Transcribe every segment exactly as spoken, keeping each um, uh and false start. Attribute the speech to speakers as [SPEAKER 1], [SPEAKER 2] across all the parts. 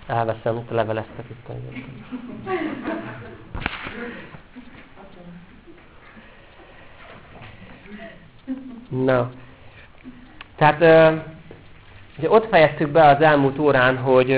[SPEAKER 1] elveszem, itt a leveleztek itt. Na, tehát ugye ott fejeztük be az elmúlt órán, hogy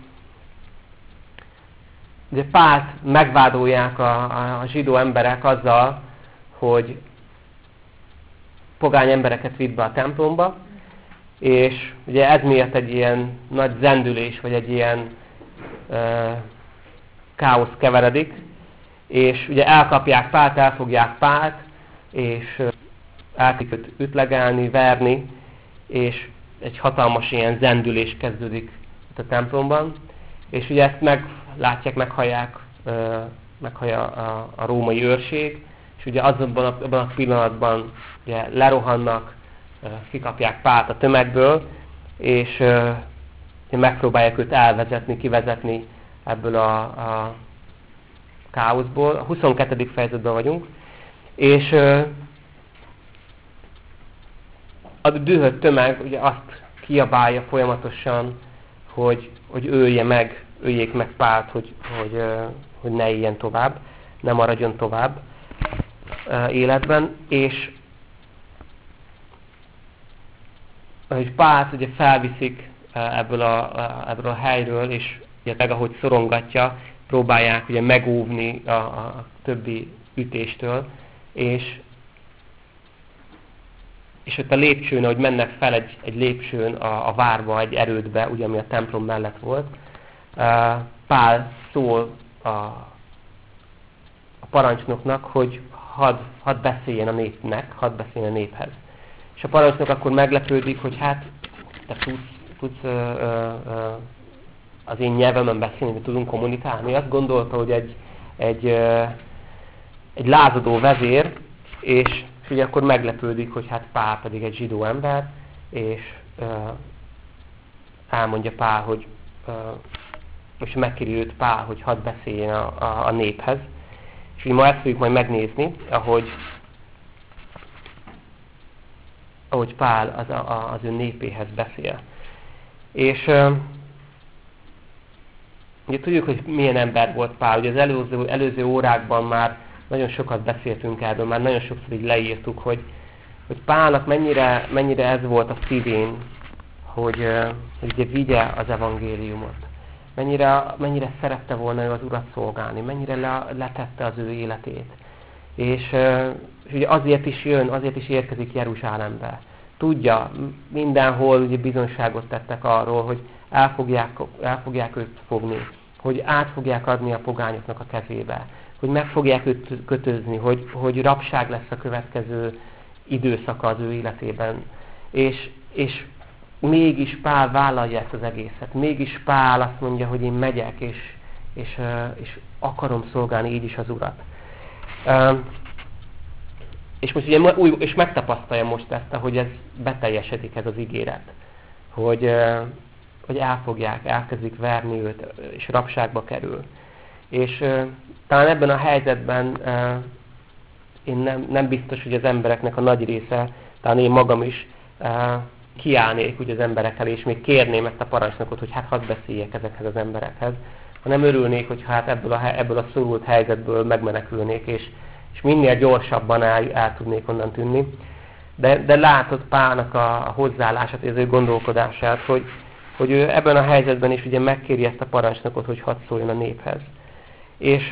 [SPEAKER 1] ugye Pált megvádolják a, a zsidó emberek azzal, hogy pogány embereket vitt be a templomba, és ugye ez miatt egy ilyen nagy zendülés, vagy egy ilyen uh, káosz keveredik, és ugye elkapják Pált, elfogják Pált, és uh, elkezdik őt ütlegelni, verni, és egy hatalmas ilyen zendülés kezdődik itt a templomban, és ugye ezt meglátják, meghallják, uh, meghallja a, a római őrség, és ugye azonban a, abban a pillanatban ugye lerohannak, kikapják Pált a tömegből, és uh, megpróbálják őt elvezetni, kivezetni ebből a, a káoszból. A huszonkettedik fejezetben vagyunk, és uh, a dühött tömeg ugye azt kiabálja folyamatosan, hogy, hogy ölje meg, öljék meg Pált, hogy, hogy, uh, hogy ne éljen tovább, ne maradjon tovább uh, életben, és ahogy Pált ugye felviszik ebből a, ebből a helyről, és ugye meg ahogy szorongatja, próbálják ugye megóvni a, a többi ütéstől, és, és ott a lépcsőn, ahogy mennek fel egy, egy lépcsőn a, a várba, egy erődbe, ugye ami a templom mellett volt, Pál szól a, a parancsnoknak, hogy hadd had beszéljen a népnek, hadd beszéljen a néphez. És a parancsnok akkor meglepődik, hogy hát te tudsz, tudsz ö, ö, ö, az én nyelvemen beszélni, hogy tudunk kommunikálni. Azt gondolta, hogy egy, egy, ö, egy lázadó vezér, és, és ugye akkor meglepődik, hogy hát Pál pedig egy zsidó ember, és ö, elmondja Pál, hogy ö, és megkéri őt Pál, hogy hadd beszéljen a, a, a néphez. És így ma ezt fogjuk majd megnézni, ahogy ahogy Pál az, a, az ő népéhez beszél. És uh, ugye tudjuk, hogy milyen ember volt Pál. Ugye az előző, előző órákban már nagyon sokat beszéltünk erről, már nagyon sokszor így leírtuk, hogy, hogy Pálnak mennyire, mennyire ez volt a szívén, hogy, uh, hogy ugye vigye az evangéliumot. Mennyire, mennyire szerette volna ő az Urat szolgálni, mennyire le, letette az ő életét. És, és ugye azért is jön, azért is érkezik Jeruzsálembe. Tudja, mindenhol ugye bizonyságot tettek arról, hogy el fogják, el fogják őt fogni, hogy át fogják adni a pogányoknak a kezébe, hogy meg fogják őt kötözni, hogy, hogy rabság lesz a következő időszaka az ő életében. És, és mégis Pál vállalja ezt az egészet. Mégis Pál azt mondja, hogy én megyek, és, és, és akarom szolgálni így is az Urat. És most ugye új, és megtapasztalja most ezt, hogy ez beteljesedik ez az ígéret. Hogy, hogy elfogják, elkezdik verni őt, és rabságba kerül. És talán ebben a helyzetben én nem, nem biztos, hogy az embereknek a nagy része, talán én magam is kiállnék úgy az emberek elé, és még kérném ezt a parancsnokot, hogy hát hadd beszéljek ezekhez az emberekhez, hanem örülnék, hogy hát ebből a, ebből a szorult helyzetből megmenekülnék, és, és minél gyorsabban el, el tudnék onnan tűnni. De, de látod Pálnak a, a hozzáállását, az ő gondolkodását, hogy, hogy ő ebben a helyzetben is ugye megkéri ezt a parancsnokot, hogy hadd szóljon a néphez. És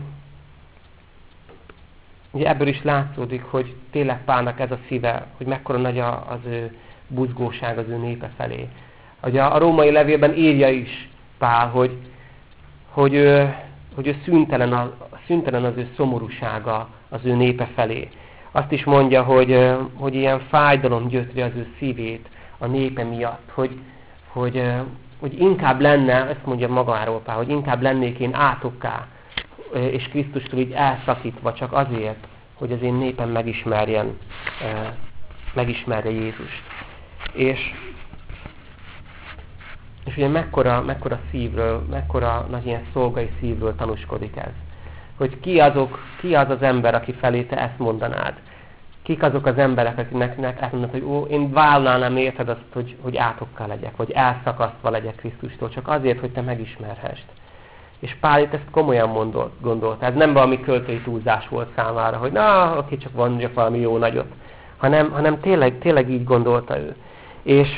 [SPEAKER 1] ugye ebből is látszódik, hogy tényleg Pálnak ez a szíve, hogy mekkora nagy az ő buzgóság az ő népe felé. Ugye a római levélben írja is Pál, hogy, hogy, ő, hogy ő szüntelen, a, szüntelen az ő szomorúsága az ő népe felé. Azt is mondja, hogy, hogy ilyen fájdalom gyötri az ő szívét a népe miatt, hogy, hogy, hogy inkább lenne, ezt mondja magáról Pál, hogy inkább lennék én átokká, és Krisztustól így elszakítva csak azért, hogy az én népem megismerjen, megismerje Jézust. És, és ugye mekkora, mekkora szívről, mekkora nagy ilyen szolgai szívről tanúskodik ez. Hogy ki, azok, ki az az ember, aki felé te ezt mondanád. Kik azok az emberek, akiknek azt mondod, hogy ó, én vállalnám érted azt, hogy, hogy átokkal legyek, vagy elszakasztva legyek Krisztustól, csak azért, hogy te megismerhessd. És Pál itt ezt komolyan mondolt, gondolta. Ez nem valami költői túlzás volt számára, hogy na, oké, csak mondjak valami jó nagyot. Hanem, hanem tényleg, tényleg így gondolta ő. És,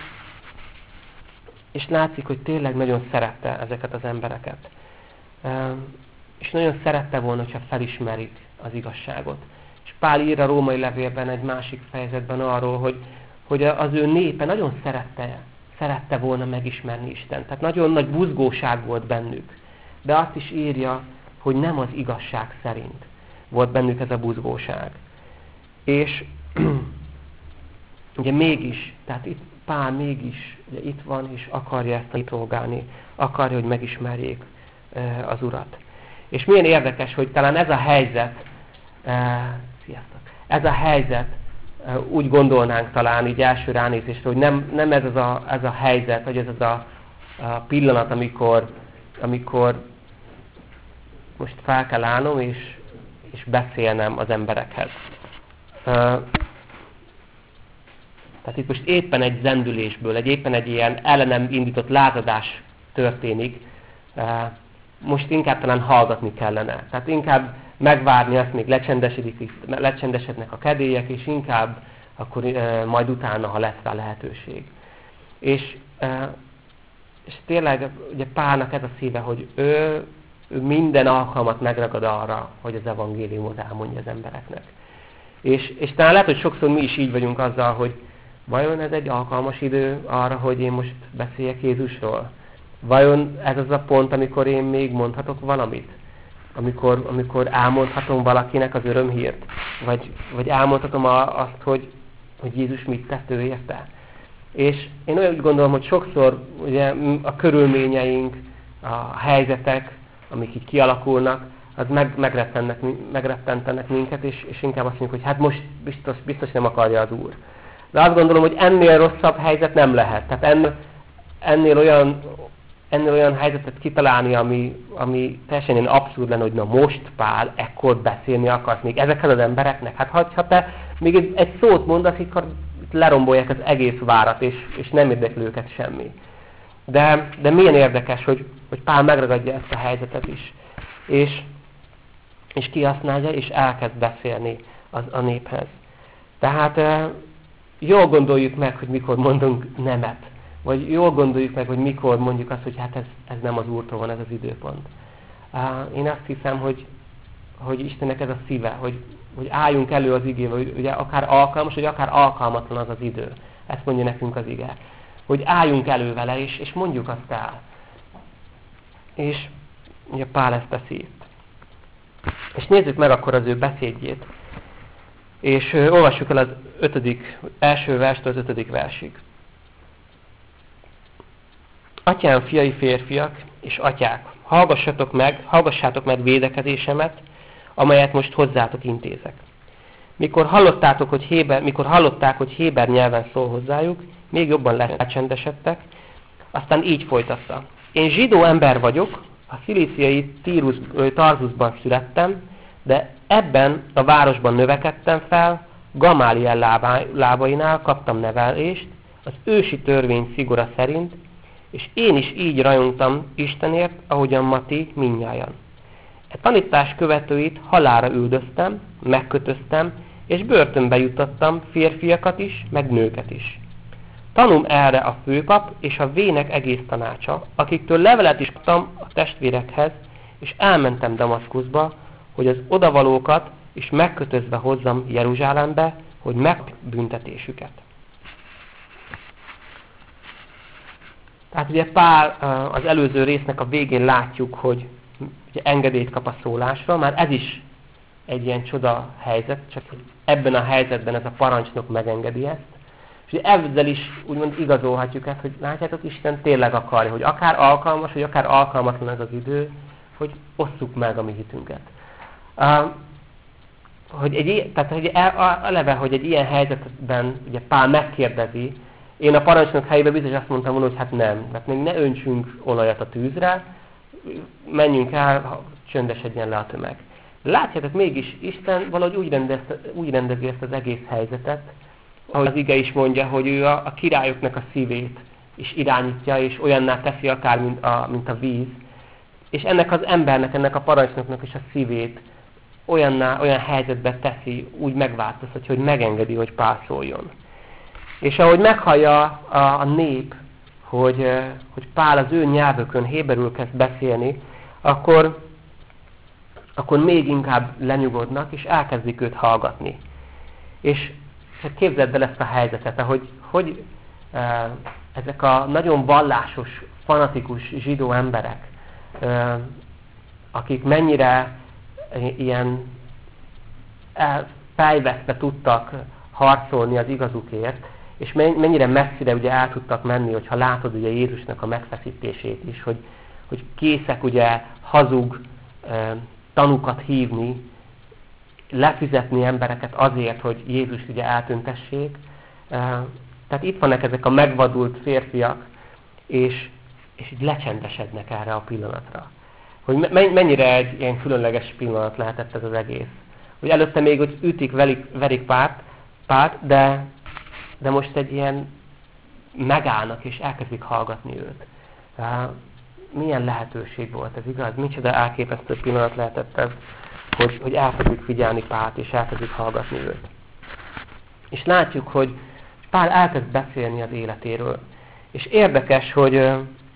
[SPEAKER 1] és látszik, hogy tényleg nagyon szerette ezeket az embereket. És nagyon szerette volna, hogyha felismerik az igazságot. És Pál ír a római levélben egy másik fejezetben arról, hogy, hogy az ő népe nagyon szerette, szerette volna megismerni Istent. Tehát nagyon nagy buzgóság volt bennük. De azt is írja, hogy nem az igazság szerint volt bennük ez a buzgóság. És ugye mégis, tehát itt Pál mégis ugye itt van, és akarja ezt kitolgálni, akarja, hogy megismerjék e, az Urat. És milyen érdekes, hogy talán ez a helyzet, e, sziasztok, ez a helyzet, e, úgy gondolnánk talán így első ránézésre, hogy nem, nem ez, az a, ez a helyzet, vagy ez az a, a pillanat, amikor, amikor most fel kell állnom, és, és beszélnem az emberekhez. E, Tehát itt most éppen egy zendülésből, egy éppen egy ilyen ellenem indított lázadás történik. Most inkább talán hallgatni kellene. Tehát inkább megvárni azt, még lecsendesedik, lecsendesednek a kedélyek, és inkább akkor majd utána, ha lesz rá lehetőség. És, és tényleg ugye Pálnak ez a szíve, hogy ő, ő minden alkalmat megragad arra, hogy az evangéliumot elmondja az embereknek. És, és talán lehet, hogy sokszor mi is így vagyunk azzal, hogy vajon ez egy alkalmas idő arra, hogy én most beszéljek Jézusról? Vajon ez az a pont, amikor én még mondhatok valamit? Amikor, amikor elmondhatom valakinek az örömhírt? Vagy, vagy elmondhatom azt, hogy, hogy Jézus mit tett ő érte? És én olyan úgy gondolom, hogy sokszor ugye, a körülményeink, a helyzetek, amik így kialakulnak, az meg, megrettennek, megrettentenek minket, és, és inkább azt mondjuk, hogy hát most biztos, biztos nem akarja az Úr. De azt gondolom, hogy ennél rosszabb helyzet nem lehet. Tehát ennél, ennél, olyan, ennél olyan helyzetet kitalálni, ami, ami teljesen ilyen abszurd lenne, hogy na most Pál, ekkor beszélni akarsz még ezekhez az embereknek. Hát ha, ha te még egy, egy szót mondasz, akkor lerombolják az egész várat, és, és nem érdekli őket semmi. De, de milyen érdekes, hogy, hogy Pál megragadja ezt a helyzetet is. És, és kihasználja, és elkezd beszélni az, a néphez. Tehát jól gondoljuk meg, hogy mikor mondunk nemet. Vagy jól gondoljuk meg, hogy mikor mondjuk azt, hogy hát ez, ez nem az Úrtól van, ez az időpont. Én azt hiszem, hogy, hogy Istennek ez a szíve, hogy, hogy álljunk elő az igével, hogy ugye akár alkalmas, vagy akár alkalmatlan az az idő. Ezt mondja nekünk az ige. Hogy álljunk elő vele, és, és mondjuk azt el. És ugye Pál ezt teszi itt. És nézzük meg akkor az ő beszédjét. És ö, olvassuk el az ötödik, első verstől az ötödik versig. Atyám, fiai, férfiak és atyák, hallgassatok meg, hallgassátok meg védekezésemet, amelyet most hozzátok intézek. Mikor hallottátok, hogy Héber, mikor hallották, hogy héber nyelven szól hozzájuk, még jobban lecsendesedtek, aztán így folytatta. Én zsidó ember vagyok, a szilíciai Tarzusban születtem, de ebben a városban növekedtem fel, Gamáliel lábainál kaptam nevelést, az ősi törvény szigora szerint, és én is így rajongtam Istenért, ahogyan ma ti mindnyájan. E tanítás követőit halálra üldöztem, megkötöztem, és börtönbe juttattam férfiakat is, meg nőket is. Tanul erre a főpap és a vének egész tanácsa, akiktől levelet is kaptam a testvérekhez, és elmentem Damaszkuszba, hogy az odavalókat is megkötözve hozzam Jeruzsálembe, hogy megbüntetésüket. Tehát ugye Pál az előző résznek a végén látjuk, hogy ugye engedélyt kap a szólásra, már ez is egy ilyen csoda helyzet, csak ebben a helyzetben ez a parancsnok megengedi ezt. És ezzel is úgymond igazolhatjuk ezt, hogy látjátok, Isten tényleg akarja, hogy akár alkalmas, vagy akár alkalmatlan ez az idő, hogy osszuk meg a mi hitünket. Uh, hogy egy, tehát hogy eleve, hogy egy ilyen helyzetben ugye Pál megkérdezi, én a parancsnok helyében biztos azt mondtam volna, hogy hát nem, mert még ne öntsünk olajat a tűzre, menjünk el, csöndesedjen le a tömeg. Látjátok, mégis Isten valahogy úgy, rendezte, úgy rendezi ezt az egész helyzetet, ahogy az ige is mondja, hogy ő a, a királyoknak a szívét is irányítja, és olyanná teszi akár, mint a, mint a víz. És ennek az embernek, ennek a parancsnoknak is a szívét olyanná, olyan helyzetbe teszi, úgy megváltoztatja, hogy megengedi, hogy Pál szóljon. És ahogy meghallja a, a nép, hogy, hogy Pál az ő nyelvükön, héberül kezd beszélni, akkor, akkor még inkább lenyugodnak, és elkezdik őt hallgatni. És képzeld el ezt a helyzetet, ahogy hogy, e, ezek a nagyon vallásos, fanatikus zsidó emberek, e, akik mennyire ilyen fejvesztve tudtak harcolni az igazukért, és mennyire messzire ugye el tudtak menni, hogyha látod ugye Jézusnak a megfeszítését is, hogy, hogy készek ugye hazug e, tanukat hívni, lefizetni embereket azért, hogy Jézus ugye eltüntessék. E, tehát itt vannak ezek a megvadult férfiak, és, és így lecsendesednek erre a pillanatra. Hogy mennyire egy ilyen különleges pillanat lehetett ez az egész. Hogy előtte még úgy ütik, verik, verik párt, párt de, de most egy ilyen megállnak, és elkezdik hallgatni őt. Uh, milyen lehetőség volt ez, igaz? Micsoda elképesztő pillanat lehetett ez, hogy, hogy elkezdjük figyelni Pált, és elkezdjük hallgatni őt. És látjuk, hogy Pál elkezd beszélni az életéről. És érdekes, hogy,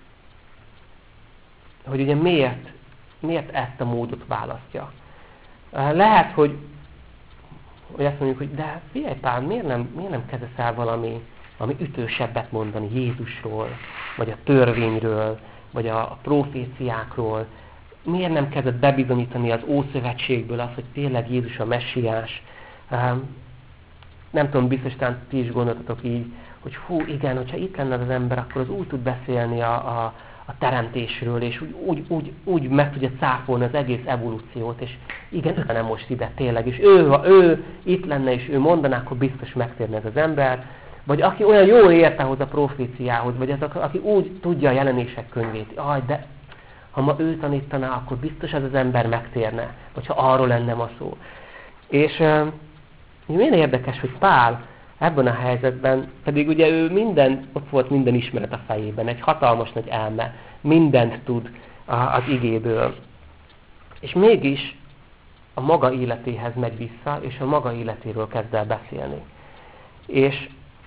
[SPEAKER 1] hogy ugye miért, miért ezt a módot választja. Lehet, hogy, hogy azt mondjuk, hogy de figyelj Pál, miért nem, miért nem kezdesz el valami, valami ütősebbet mondani Jézusról, vagy a törvényről, vagy a, a proféciákról. Miért nem kezdett bebizonyítani az Ószövetségből azt, hogy tényleg Jézus a messiás? Nem tudom, biztosan ti is gondoltatok így, hogy hú, igen, hogyha itt lenne az ember, akkor az úgy tud beszélni a, a, a teremtésről, és úgy, úgy, úgy, úgy meg tudja cáfolni az egész evolúciót, és igen, ő nem most ide tényleg, és ő, ha ő itt lenne, és ő mondaná, akkor biztos megtérne ez az ember, vagy aki olyan jól érte hozzá a proféciához, vagy az, aki úgy tudja a jelenések könyvét, aj, de ha ma ő tanítaná, akkor biztos ez az ember megtérne, vagy ha arról lenne ma szó. És uh, milyen érdekes, hogy Pál ebben a helyzetben, pedig ugye ő minden, ott volt minden ismeret a fejében, egy hatalmas nagy elme, mindent tud az igéből. És mégis a maga életéhez megy vissza, és a maga életéről kezd el beszélni. És,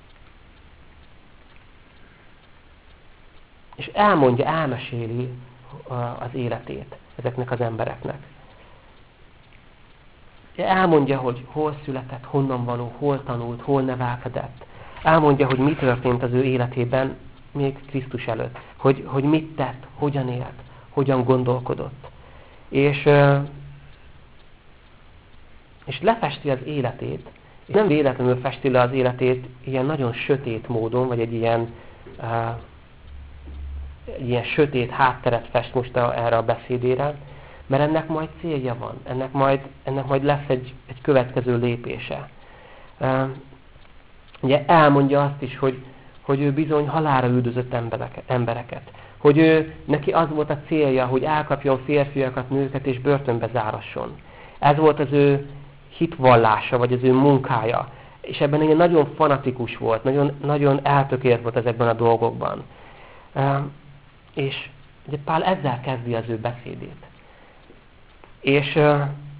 [SPEAKER 1] és elmondja, elmeséli az életét ezeknek az embereknek. Elmondja, hogy hol született, honnan való, hol tanult, hol nevelkedett. Elmondja, hogy mi történt az ő életében még Krisztus előtt. Hogy, hogy mit tett, hogyan élt, hogyan gondolkodott. És, és lefesti az életét, és nem véletlenül festi le az életét ilyen nagyon sötét módon, vagy egy ilyen, egy ilyen sötét hátteret fest most a, erre a beszédére, mert ennek majd célja van, ennek majd, ennek majd lesz egy, egy következő lépése. Uh, ugye elmondja azt is, hogy, hogy ő bizony halálra üldözött embereket, embereket. Hogy ő, neki az volt a célja, hogy elkapjon férfiakat, nőket és börtönbe zárasson. Ez volt az ő hitvallása, vagy az ő munkája. És ebben egy nagyon fanatikus volt, nagyon, nagyon eltökélt volt ezekben a dolgokban. Uh, és ugye Pál ezzel kezdi az ő beszédét. És uh,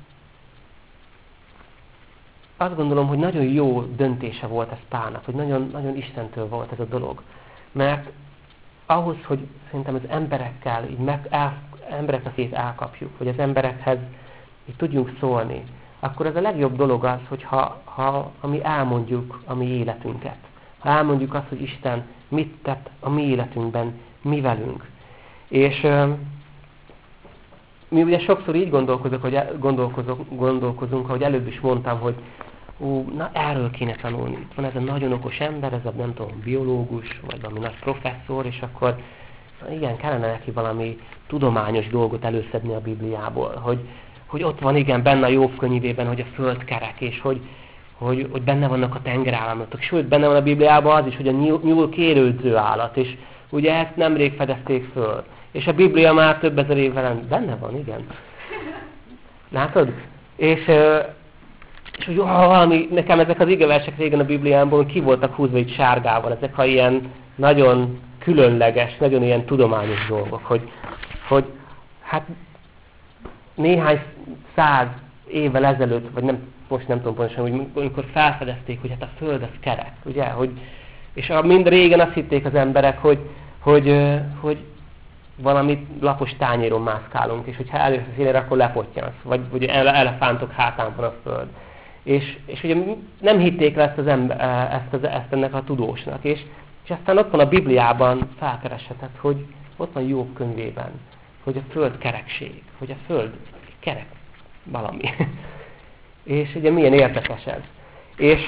[SPEAKER 1] azt gondolom, hogy nagyon jó döntése volt ez Pálnak, hogy nagyon, nagyon Istentől volt ez a dolog. Mert ahhoz, hogy szerintem az emberekkel, így meg, el, embereket elkapjuk, hogy az emberekhez így tudjunk szólni, akkor az a legjobb dolog az, hogyha ha, ha mi elmondjuk a mi életünket. Ha elmondjuk azt, hogy Isten mit tett a mi életünkben, mi velünk. És uh, mi ugye sokszor így gondolkozunk, hogy gondolkozunk, gondolkozunk, ahogy előbb is mondtam, hogy ú, na erről kéne tanulni. Itt van ez a nagyon okos ember, ez a nem tudom, biológus, vagy valami nagy professzor, és akkor igen, kellene neki valami tudományos dolgot előszedni a Bibliából. Hogy, hogy ott van igen benne a Jobb könyvében, hogy a föld kerek, és hogy, hogy, hogy benne vannak a tengerállatok. Sőt, benne van a Bibliában az is, hogy a nyúl kérődző állat, és ugye ezt nemrég fedezték föl. És a Biblia már több ezer évvel benne van, igen. Látod? És, és hogy ah, valami, nekem ezek az igeversek régen a Bibliámból ki voltak húzva így sárgával, ezek ha ilyen nagyon különleges, nagyon ilyen tudományos dolgok, hogy, hogy hát néhány száz évvel ezelőtt, vagy nem, most nem tudom pontosan, hogy amikor felfedezték, hogy hát a Föld az kerek, ugye, hogy, és a, mind régen azt hitték az emberek, hogy, hogy, hogy valami lapos tányéron mászkálunk, és hogyha elősz a szélére, akkor lepottyansz, vagy, vagy elefántok hátán van a Föld. És, és ugye nem hitték le ezt, az ember, ezt, az, ezt ennek a tudósnak, és, és aztán ott van a Bibliában felkereshetett, hogy ott van Jobb könyvében, hogy a Föld kerekség, hogy a Föld kerek valami. És ugye milyen érdekes ez. És,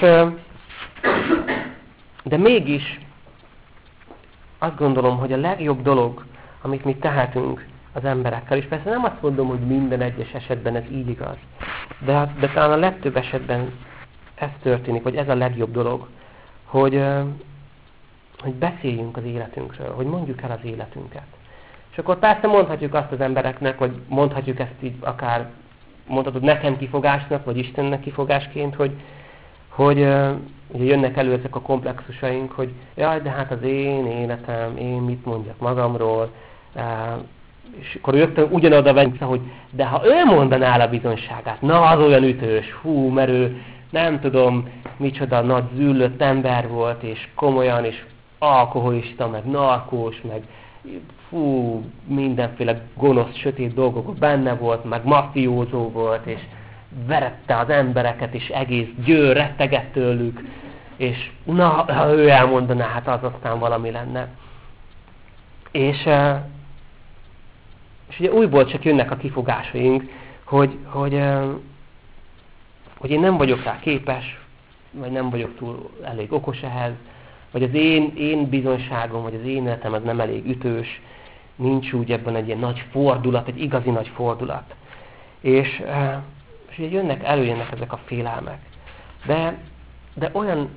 [SPEAKER 1] de mégis azt gondolom, hogy a legjobb dolog, amit mi tehetünk az emberekkel, és persze nem azt mondom, hogy minden egyes esetben ez így igaz, de, de talán a legtöbb esetben ez történik, vagy ez a legjobb dolog, hogy, hogy beszéljünk az életünkről, hogy mondjuk el az életünket. És akkor persze mondhatjuk azt az embereknek, vagy mondhatjuk ezt így akár, mondhatod nekem kifogásnak, vagy Istennek kifogásként, hogy, hogy ugye jönnek elő ezek a komplexusaink, hogy jaj, de hát az én életem, én mit mondjak magamról, és akkor rögtön ugyanoda vegyünk, hogy de ha ő mondaná el a bizonyságát, na az olyan ütős, hú, mert ő nem tudom, micsoda nagy züllött ember volt, és komolyan, és alkoholista, meg narkós, meg fú, mindenféle gonosz, sötét dolgok benne volt, meg mafiózó volt, és verette az embereket, és egész győr rettegett tőlük, és na, ha ő elmondaná, hát az aztán valami lenne. És, és ugye újból csak jönnek a kifogásaink, hogy, hogy, hogy én nem vagyok rá képes, vagy nem vagyok túl elég okos ehhez, vagy az én, én bizonyságom, vagy az én életem az nem elég ütős, nincs úgy ebben egy ilyen nagy fordulat, egy igazi nagy fordulat. És, és ugye jönnek, előjönnek ezek a félelmek. De, de olyan,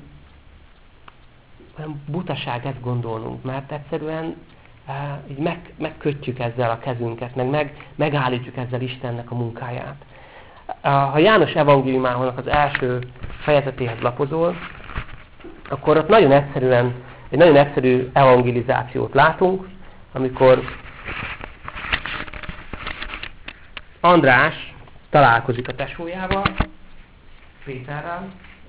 [SPEAKER 1] olyan butaság ezt gondolnunk, mert egyszerűen így meg, megkötjük ezzel a kezünket, meg, meg megállítjuk ezzel Istennek a munkáját. Ha János evangéliumának az első fejezetéhez lapozol, akkor ott nagyon egyszerűen, egy nagyon egyszerű evangelizációt látunk, amikor András találkozik a tesójával, Péterrel,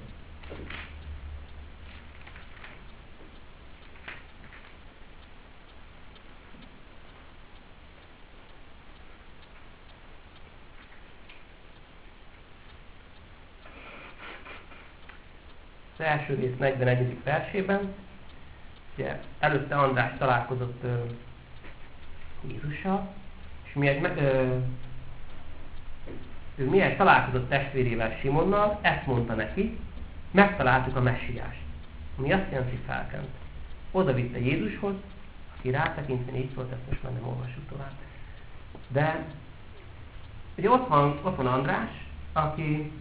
[SPEAKER 1] az első rész negyvenegyedik versében. Ugye, előtte András találkozott uh, Jézussal, és miért, uh, ő miért találkozott testvérével Simonnal, ezt mondta neki, megtaláltuk a messiást, ami azt jelenti felkent. Oda vitte Jézushoz, aki rátekintve így szólt, ezt most már nem olvassuk tovább. De ugye ott van, ott van András, aki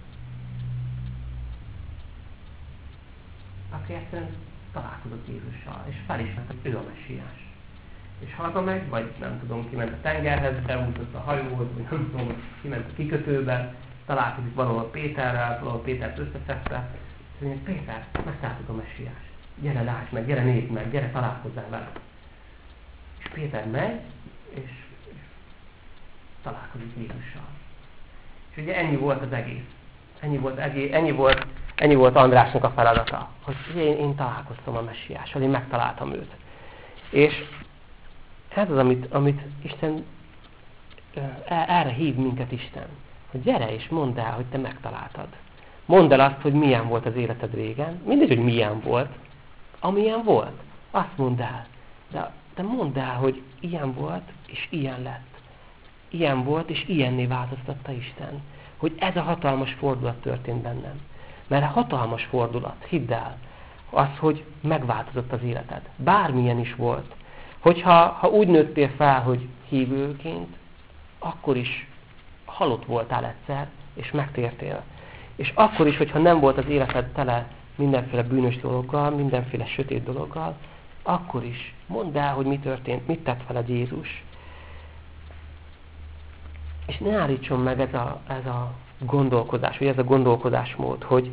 [SPEAKER 1] aki egyszerűen találkozott Jézussal, és felismert, hogy ő a messiás. És hazamegy, vagy nem tudom, kiment a tengerhez, elúszott a hajóhoz, vagy nem tudom, kiment a kikötőbe, találkozik valahol Péterrel, valahol Pétert összeszedte, és mondja, Péter, megtaláltuk a messiást. Gyere, lásd meg, gyere, nézd meg, gyere, találkozzál vele. És Péter megy, és, és találkozik Jézussal. És ugye ennyi volt az egész. Ennyi volt, ennyi volt, ennyi volt Andrásnak a feladata, hogy én, én találkoztam a messiással, én megtaláltam őt. És ez az, amit, amit Isten, erre hív minket Isten, hogy gyere és mondd el, hogy te megtaláltad. Mondd el azt, hogy milyen volt az életed régen, mindegy, hogy milyen volt, amilyen volt, azt mondd el. De, de mondd el, hogy ilyen volt, és ilyen lett. Ilyen volt, és ilyenné változtatta Isten. Hogy ez a hatalmas fordulat történt bennem. Mert hatalmas fordulat, hidd el, az, hogy megváltozott az életed. Bármilyen is volt. Hogyha ha úgy nőttél fel, hogy hívőként, akkor is halott voltál egyszer, és megtértél. És akkor is, hogyha nem volt az életed tele mindenféle bűnös dologgal, mindenféle sötét dologgal, akkor is mondd el, hogy mi történt, mit tett veled Jézus. És ne állítson meg ez a, ez a gondolkodás, vagy ez a gondolkodásmód, hogy,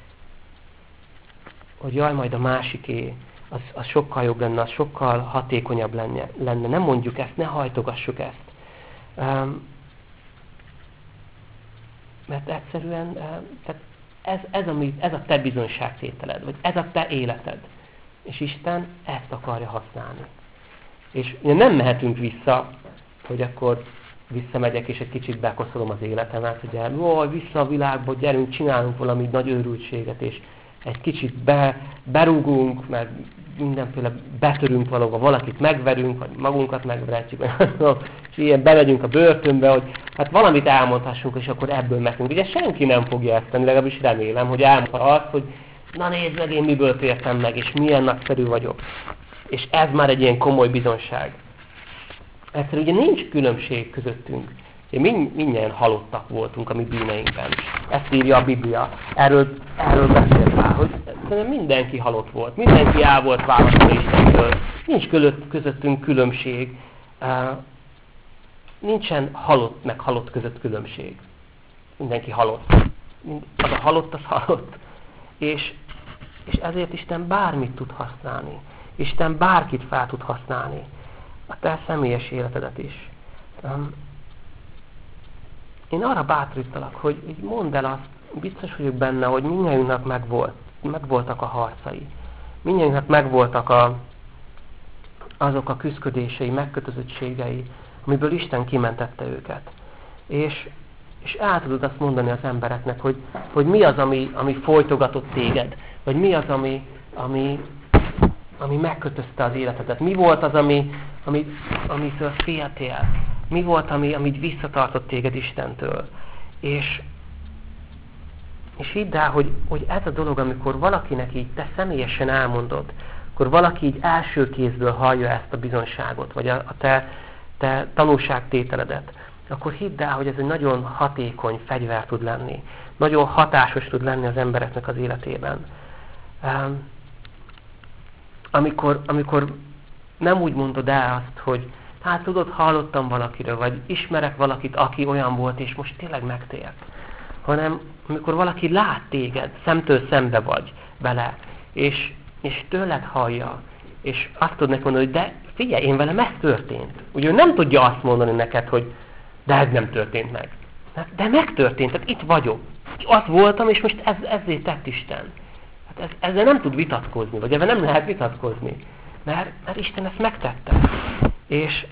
[SPEAKER 1] hogy jaj, majd a másiké, az, az sokkal jobb lenne, az sokkal hatékonyabb lenne. lenne. Nem mondjuk ezt, ne hajtogassuk ezt. Um, mert egyszerűen uh, tehát ez, ez, a, ez a te bizonyságtételed, vagy ez a te életed. És Isten ezt akarja használni. És nem mehetünk vissza, hogy akkor visszamegyek, és egy kicsit bekoszolom az életemet, hogy el, vissza a világba, gyerünk, csinálunk valami nagy őrültséget, és egy kicsit be, berúgunk, mert mindenféle betörünk valahova, valakit megverünk, vagy magunkat megveretjük, és ilyen bemegyünk a börtönbe, hogy hát valamit elmondhassunk, és akkor ebből megyünk. Ugye senki nem fogja ezt tenni, legalábbis remélem, hogy elmondha azt, hogy na nézd meg, én miből tértem meg, és milyen nagyszerű vagyok. És ez már egy ilyen komoly bizonság. Egyszerűen ugye nincs különbség közöttünk. Mind, mindjárt halottak voltunk a mi bűneinkben. Ezt írja a Biblia. Erről, erről beszél Pál, hogy mindenki halott volt. Mindenki el volt választva Istentől. Nincs közöttünk különbség. Nincsen halott meg halott között különbség. Mindenki halott. Az a halott, az halott. És, és ezért Isten bármit tud használni. Isten bárkit fel tud használni. A te személyes életedet is. Én arra bátorítalak, hogy mondd el azt, biztos vagyok benne, hogy mindnyájunknak megvolt, megvoltak a harcai. Mindnyájunknak megvoltak a, azok a küszködései, megkötözöttségei, amiből Isten kimentette őket. És, és el tudod azt mondani az embereknek, hogy, hogy mi az, ami, ami folytogatott téged, vagy mi az, ami, ami, ami megkötözte az életedet. Mi volt az, ami, ami, amitől féltél. Mi volt, ami, amit visszatartott téged Istentől. És, és hidd el, hogy, hogy ez a dolog, amikor valakinek így te személyesen elmondod, akkor valaki így első kézből hallja ezt a bizonságot, vagy a, a te, te tanúságtételedet, akkor hidd el, hogy ez egy nagyon hatékony fegyver tud lenni. Nagyon hatásos tud lenni az embereknek az életében. Um, amikor, amikor nem úgy mondod el azt, hogy hát tudod, hallottam valakiről, vagy ismerek valakit, aki olyan volt, és most tényleg megtért. Hanem amikor valaki lát téged, szemtől szembe vagy vele, és, és tőled hallja, és azt tud neki mondani, hogy de figyelj, én velem ez történt. Ugye ő nem tudja azt mondani neked, hogy de ez nem történt meg. De megtörtént, tehát itt vagyok. Ott voltam, és most ez, ezért tett Isten. Hát ez, ezzel nem tud vitatkozni, vagy ebben nem lehet vitatkozni. Mert, mert Isten ezt megtette. És,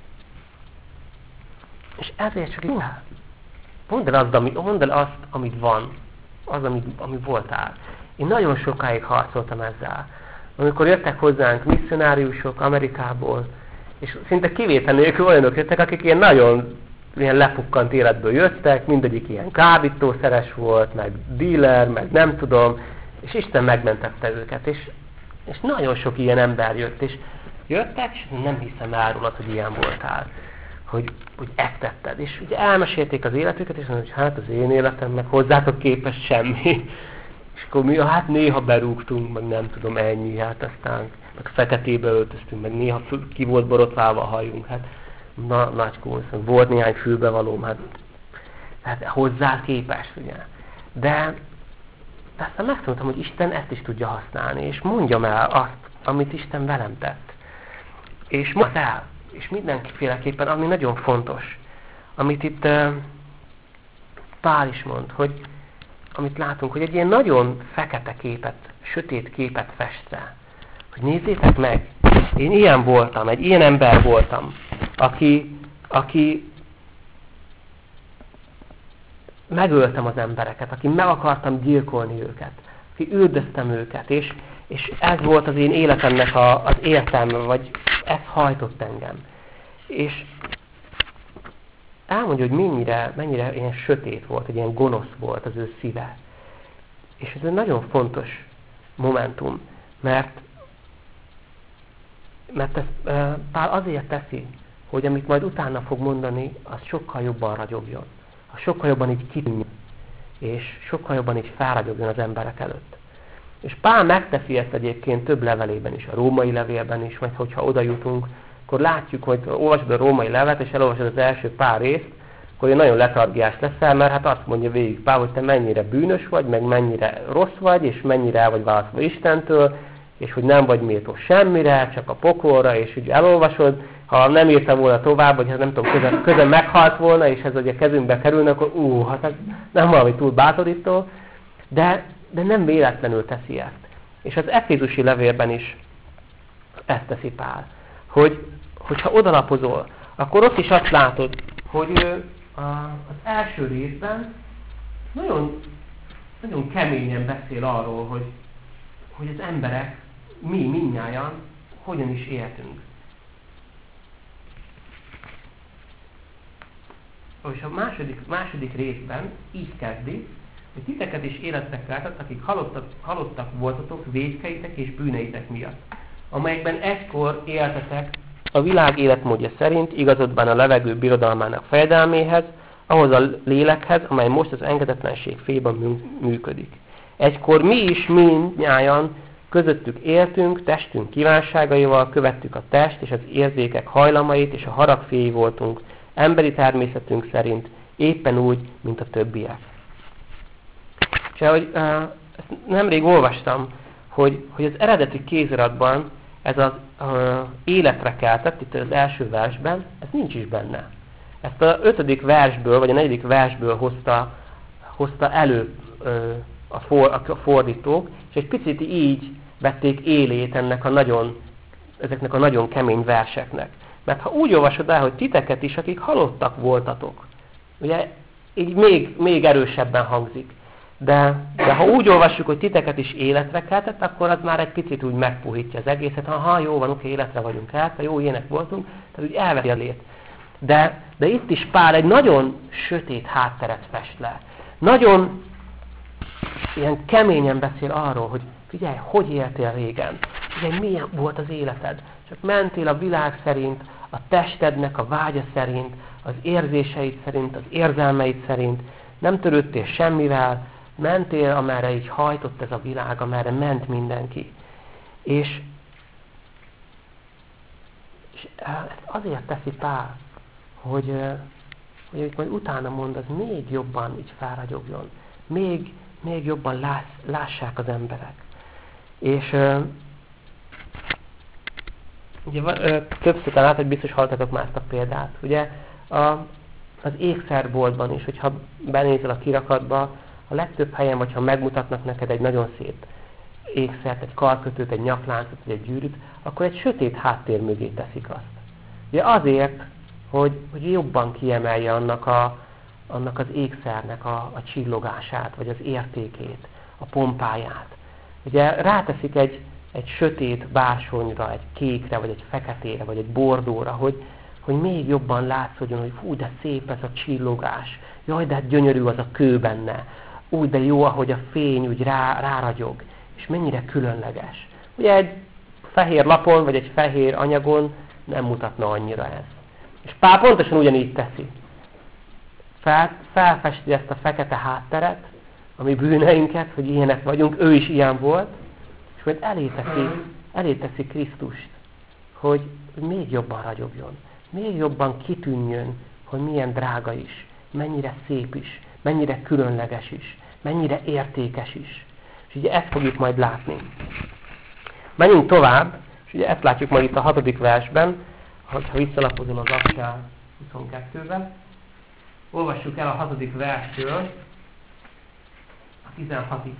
[SPEAKER 1] és ezért csak így, mondd el azt, ami, mondd el azt, amit van, az, ami, ami voltál. Én nagyon sokáig harcoltam ezzel. Amikor jöttek hozzánk misszionáriusok Amerikából, és szinte kivétel nélkül olyanok jöttek, akik ilyen nagyon ilyen lepukkant életből jöttek, mindegyik ilyen kábítószeres volt, meg dealer, meg nem tudom, és Isten megmentette őket, és, és nagyon sok ilyen ember jött, és jöttek, és nem hiszem el rólad, hogy ilyen voltál, hogy, hogy ezt tetted. És ugye elmesélték az életüket, és mondták, hogy hát az én életem, meg hozzátok képest semmi. És akkor mi, hát néha berúgtunk, meg nem tudom, ennyi, hát aztán meg feketébe öltöztünk, meg néha ki volt borotválva a hajunk, hát na, nagy kósz, volt néhány fülbevalóm, hát, hát hozzá képest, ugye. De aztán megszóltam, hogy Isten ezt is tudja használni, és mondjam el azt, amit Isten velem tett. És mondd el, és mindenféleképpen, ami nagyon fontos, amit itt uh, Pál is mond, hogy amit látunk, hogy egy ilyen nagyon fekete képet, sötét képet festve. Hogy nézzétek meg, én ilyen voltam, egy ilyen ember voltam, aki, aki megöltem az embereket, aki meg akartam gyilkolni őket, aki üldöztem őket, és, és ez volt az én életemnek a, az értelme, vagy ez hajtott engem. És elmondja, hogy mennyire, mennyire ilyen sötét volt, egy ilyen gonosz volt az ő szíve. És ez egy nagyon fontos momentum, mert, mert ez Pál azért teszi, hogy amit majd utána fog mondani, az sokkal jobban ragyogjon. Az sokkal jobban így kitűnjön, és sokkal jobban így felragyogjon az emberek előtt. És Pál megteszi ezt egyébként több levelében is, a római levélben is, majd hogyha oda jutunk, akkor látjuk, hogy olvasod a római levelet, és elolvasod az első pár részt, akkor én nagyon letargiás leszel, mert hát azt mondja végig Pál, hogy te mennyire bűnös vagy, meg mennyire rossz vagy, és mennyire el vagy választva Istentől, és hogy nem vagy méltó semmire, csak a pokolra, és úgy elolvasod. Ha nem írta volna tovább, vagy ha nem tudom, közben, közben meghalt volna, és ez ugye kezünkbe kerülne, akkor ú, hát ez nem valami túl bátorító, de, de nem véletlenül teszi ezt. És az Efézusi levélben is ezt teszi Pál, hogy, hogyha odalapozol, akkor ott is azt látod, hogy ő a, az első részben nagyon, nagyon keményen beszél arról, hogy, hogy az emberek, mi mindnyájan, hogyan is éltünk. És a második, második részben így kezdi, hogy titeket is életre keltett, akik halottak, halottak voltatok vétkeitek és bűneitek miatt, amelyekben egykor éltetek a világ életmódja szerint, igazodban a levegő birodalmának fejedelméhez, ahhoz a lélekhez, amely most az engedetlenség fében működik. Egykor mi is mindnyájan közöttük éltünk, testünk kívánságaival, követtük a test és az érzékek hajlamait, és a harag fiai voltunk, emberi természetünk szerint, éppen úgy, mint a többiek. És ahogy uh, ezt nemrég olvastam, hogy, hogy az eredeti kéziratban ez az uh, életre keltett, itt az első versben, ez nincs is benne. Ezt az ötödik versből, vagy a negyedik versből hozta, hozta elő uh, a, for, a fordítók, és egy picit így vették élét ennek a nagyon, ezeknek a nagyon kemény verseknek. Mert ha úgy olvasod el, hogy titeket is, akik halottak voltatok, ugye így még, még erősebben hangzik. De, de ha úgy olvassuk, hogy titeket is életre keltett, akkor az már egy picit úgy megpuhítja az egészet. Ha jó van, oké, életre vagyunk át, ha jó ilyenek voltunk, tehát úgy elveri a lét. De, de itt is Pál egy nagyon sötét hátteret fest le. Nagyon ilyen keményen beszél arról, hogy figyelj, hogy éltél régen? Figyelj, milyen volt az életed? Csak mentél a világ szerint, a testednek a vágya szerint, az érzéseid szerint, az érzelmeid szerint, nem törődtél semmivel, mentél, amerre így hajtott ez a világ, amerre ment mindenki. És, és ezt azért teszi Pál, hogy, hogy amit majd utána mond, az még jobban így felragyogjon. Még, még jobban láss, lássák az emberek. És ugye többször talán, hogy biztos hallottatok már ezt a példát. Ugye a, az ékszerboltban is, hogyha benézel a kirakatba, a legtöbb helyen, vagy ha megmutatnak neked egy nagyon szép ékszert, egy karkötőt, egy nyakláncot, vagy egy gyűrűt, akkor egy sötét háttér mögé teszik azt. Ugye azért, hogy, hogy jobban kiemelje annak, a, annak az ékszernek a, a csillogását, vagy az értékét, a pompáját. Ugye ráteszik egy, egy sötét bársonyra, egy kékre, vagy egy feketére, vagy egy bordóra, hogy, hogy még jobban látszódjon, hogy hú, de szép ez a csillogás. Jaj, de hát gyönyörű az a kő benne. Úgy, de jó, ahogy a fény úgy rá, ráragyog. És mennyire különleges. Ugye egy fehér lapon, vagy egy fehér anyagon nem mutatna annyira ez. És Pál pontosan ugyanígy teszi. Fel, felfesti ezt a fekete hátteret, ami bűneinket, hogy ilyenek vagyunk, ő is ilyen volt, és majd elé teszi, elé teszi Krisztust, hogy még jobban ragyogjon, még jobban kitűnjön, hogy milyen drága is, mennyire szép is, mennyire különleges is, mennyire értékes is. És ugye ezt fogjuk majd látni. Menjünk tovább, és ugye ezt látjuk majd itt a hatodik versben, ha visszalapozom az Aksel huszonkettőben. Olvassuk el a hatodik verstől a tizenhatig.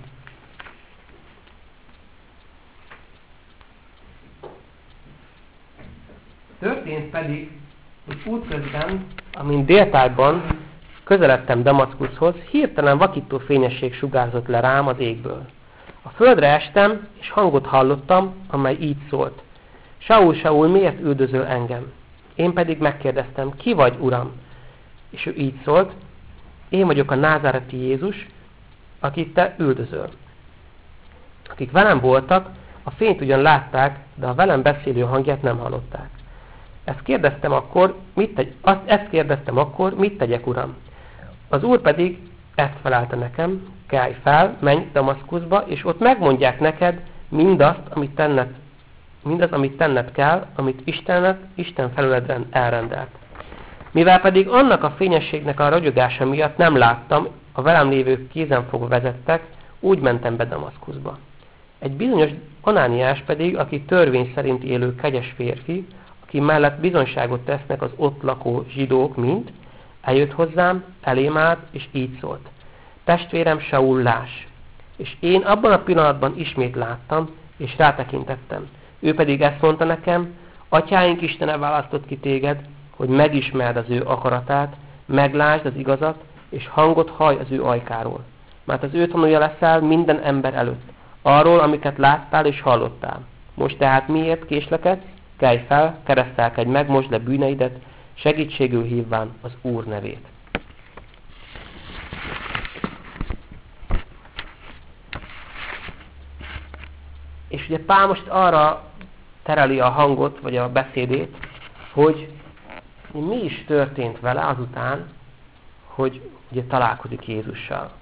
[SPEAKER 1] Történt pedig, hogy útközben, amint déltájban közeledtem Damaszkuszhoz, hirtelen vakító fényesség sugárzott le rám az égből. A földre estem, és hangot hallottam, amely így szólt. Saul, Saul, miért üldözöl engem? Én pedig megkérdeztem, ki vagy, Uram? És ő így szólt, én vagyok a názáreti Jézus, akit te üldözöl. Akik velem voltak, a fényt ugyan látták, de a velem beszélő hangját nem hallották. Ezt kérdeztem akkor, mit tegy, azt, ezt kérdeztem akkor, mit tegyek, Uram? Az Úr pedig ezt felelte nekem, kelj fel, menj Damaszkuszba, és ott megmondják neked mindazt, amit tenned, mindaz, amit tenned kell, amit Istennek, Isten felületben elrendelt. Mivel pedig annak a fényességnek a ragyogása miatt nem láttam, a velem lévők kézenfogva vezettek, úgy mentem be Damaszkuszba. Egy bizonyos Anániás pedig, aki törvény szerint élő kegyes férfi, aki mellett bizonyságot tesznek az ott lakó zsidók mind, eljött hozzám, elém állt, és így szólt. Testvérem Saul, láss! És én abban a pillanatban ismét láttam, és rátekintettem. Ő pedig ezt mondta nekem, atyáink Istene választott ki téged, hogy megismerd az ő akaratát, meglásd az igazat, és hangot hallj az ő ajkáról. Mert az ő tanúja leszel minden ember előtt, arról, amiket láttál és hallottál. Most tehát miért késlekedsz? Kelj fel, keresztelkedj meg, mosd le bűneidet, segítségül hívván az Úr nevét. És ugye Pál most arra tereli a hangot, vagy a beszédét, hogy mi is történt vele azután, hogy ugye találkozik Jézussal.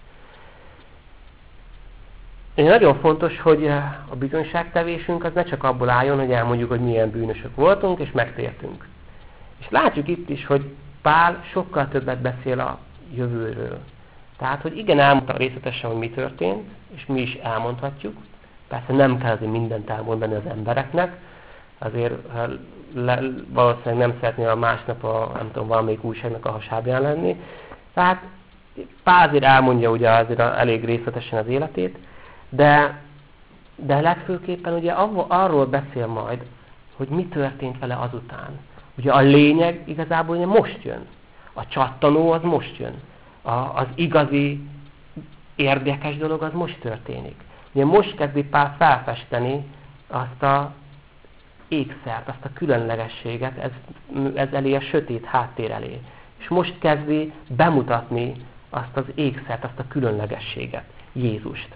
[SPEAKER 1] Ugye nagyon fontos, hogy a bizonyságtevésünk az ne csak abból álljon, hogy elmondjuk, hogy milyen bűnösök voltunk, és megtértünk. És látjuk itt is, hogy Pál sokkal többet beszél a jövőről. Tehát, hogy igen, elmondta részletesen, hogy mi történt, és mi is elmondhatjuk. Persze nem kell azért mindent elmondani az embereknek, azért le, valószínűleg nem szeretné a másnap a, nem tudom, valamelyik újságnak a hasábján lenni. Tehát Pál azért elmondja ugye azért elég részletesen az életét, de, de legfőképpen ugye arról beszél majd, hogy mi történt vele azután. Ugye a lényeg igazából ugye most jön. A csattanó az most jön. A, az igazi érdekes dolog az most történik. Ugye most kezdi Pál felfesteni azt a ékszert, azt a különlegességet ez, ez elé a sötét háttér elé. És most kezdi bemutatni azt az ékszert, azt a különlegességet, Jézust.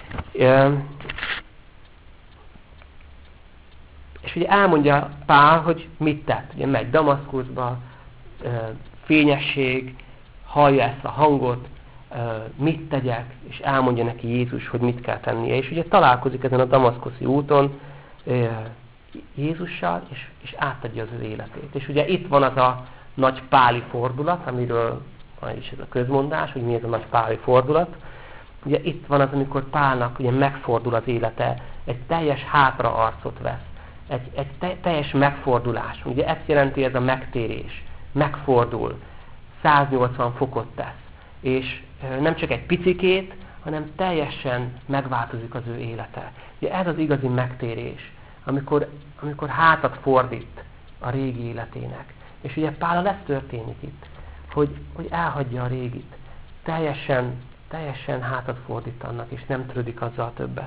[SPEAKER 1] És ugye elmondja Pál, hogy mit tett. Ugye megy Damaszkuszba, fényesség, hallja ezt a hangot, mit tegyek, és elmondja neki Jézus, hogy mit kell tennie. És ugye találkozik ezen a damaszkuszi úton Jézussal, és, és átadja az ő életét. És ugye itt van az a nagy páli fordulat, amiről van is ez a közmondás, hogy mi ez a nagy páli fordulat. Ugye itt van az, amikor Pálnak ugye megfordul az élete, egy teljes hátraarcot vesz, egy, egy te, teljes megfordulás. Ugye ezt jelenti ez a megtérés, megfordul, száznyolcvan fokot tesz, és nem csak egy picikét, hanem teljesen megváltozik az ő élete. Ugye ez az igazi megtérés, amikor, amikor hátat fordít a régi életének. És ugye Pál ez történik itt, hogy, hogy elhagyja a régit, teljesen, teljesen hátat fordít annak, és nem törődik azzal többet.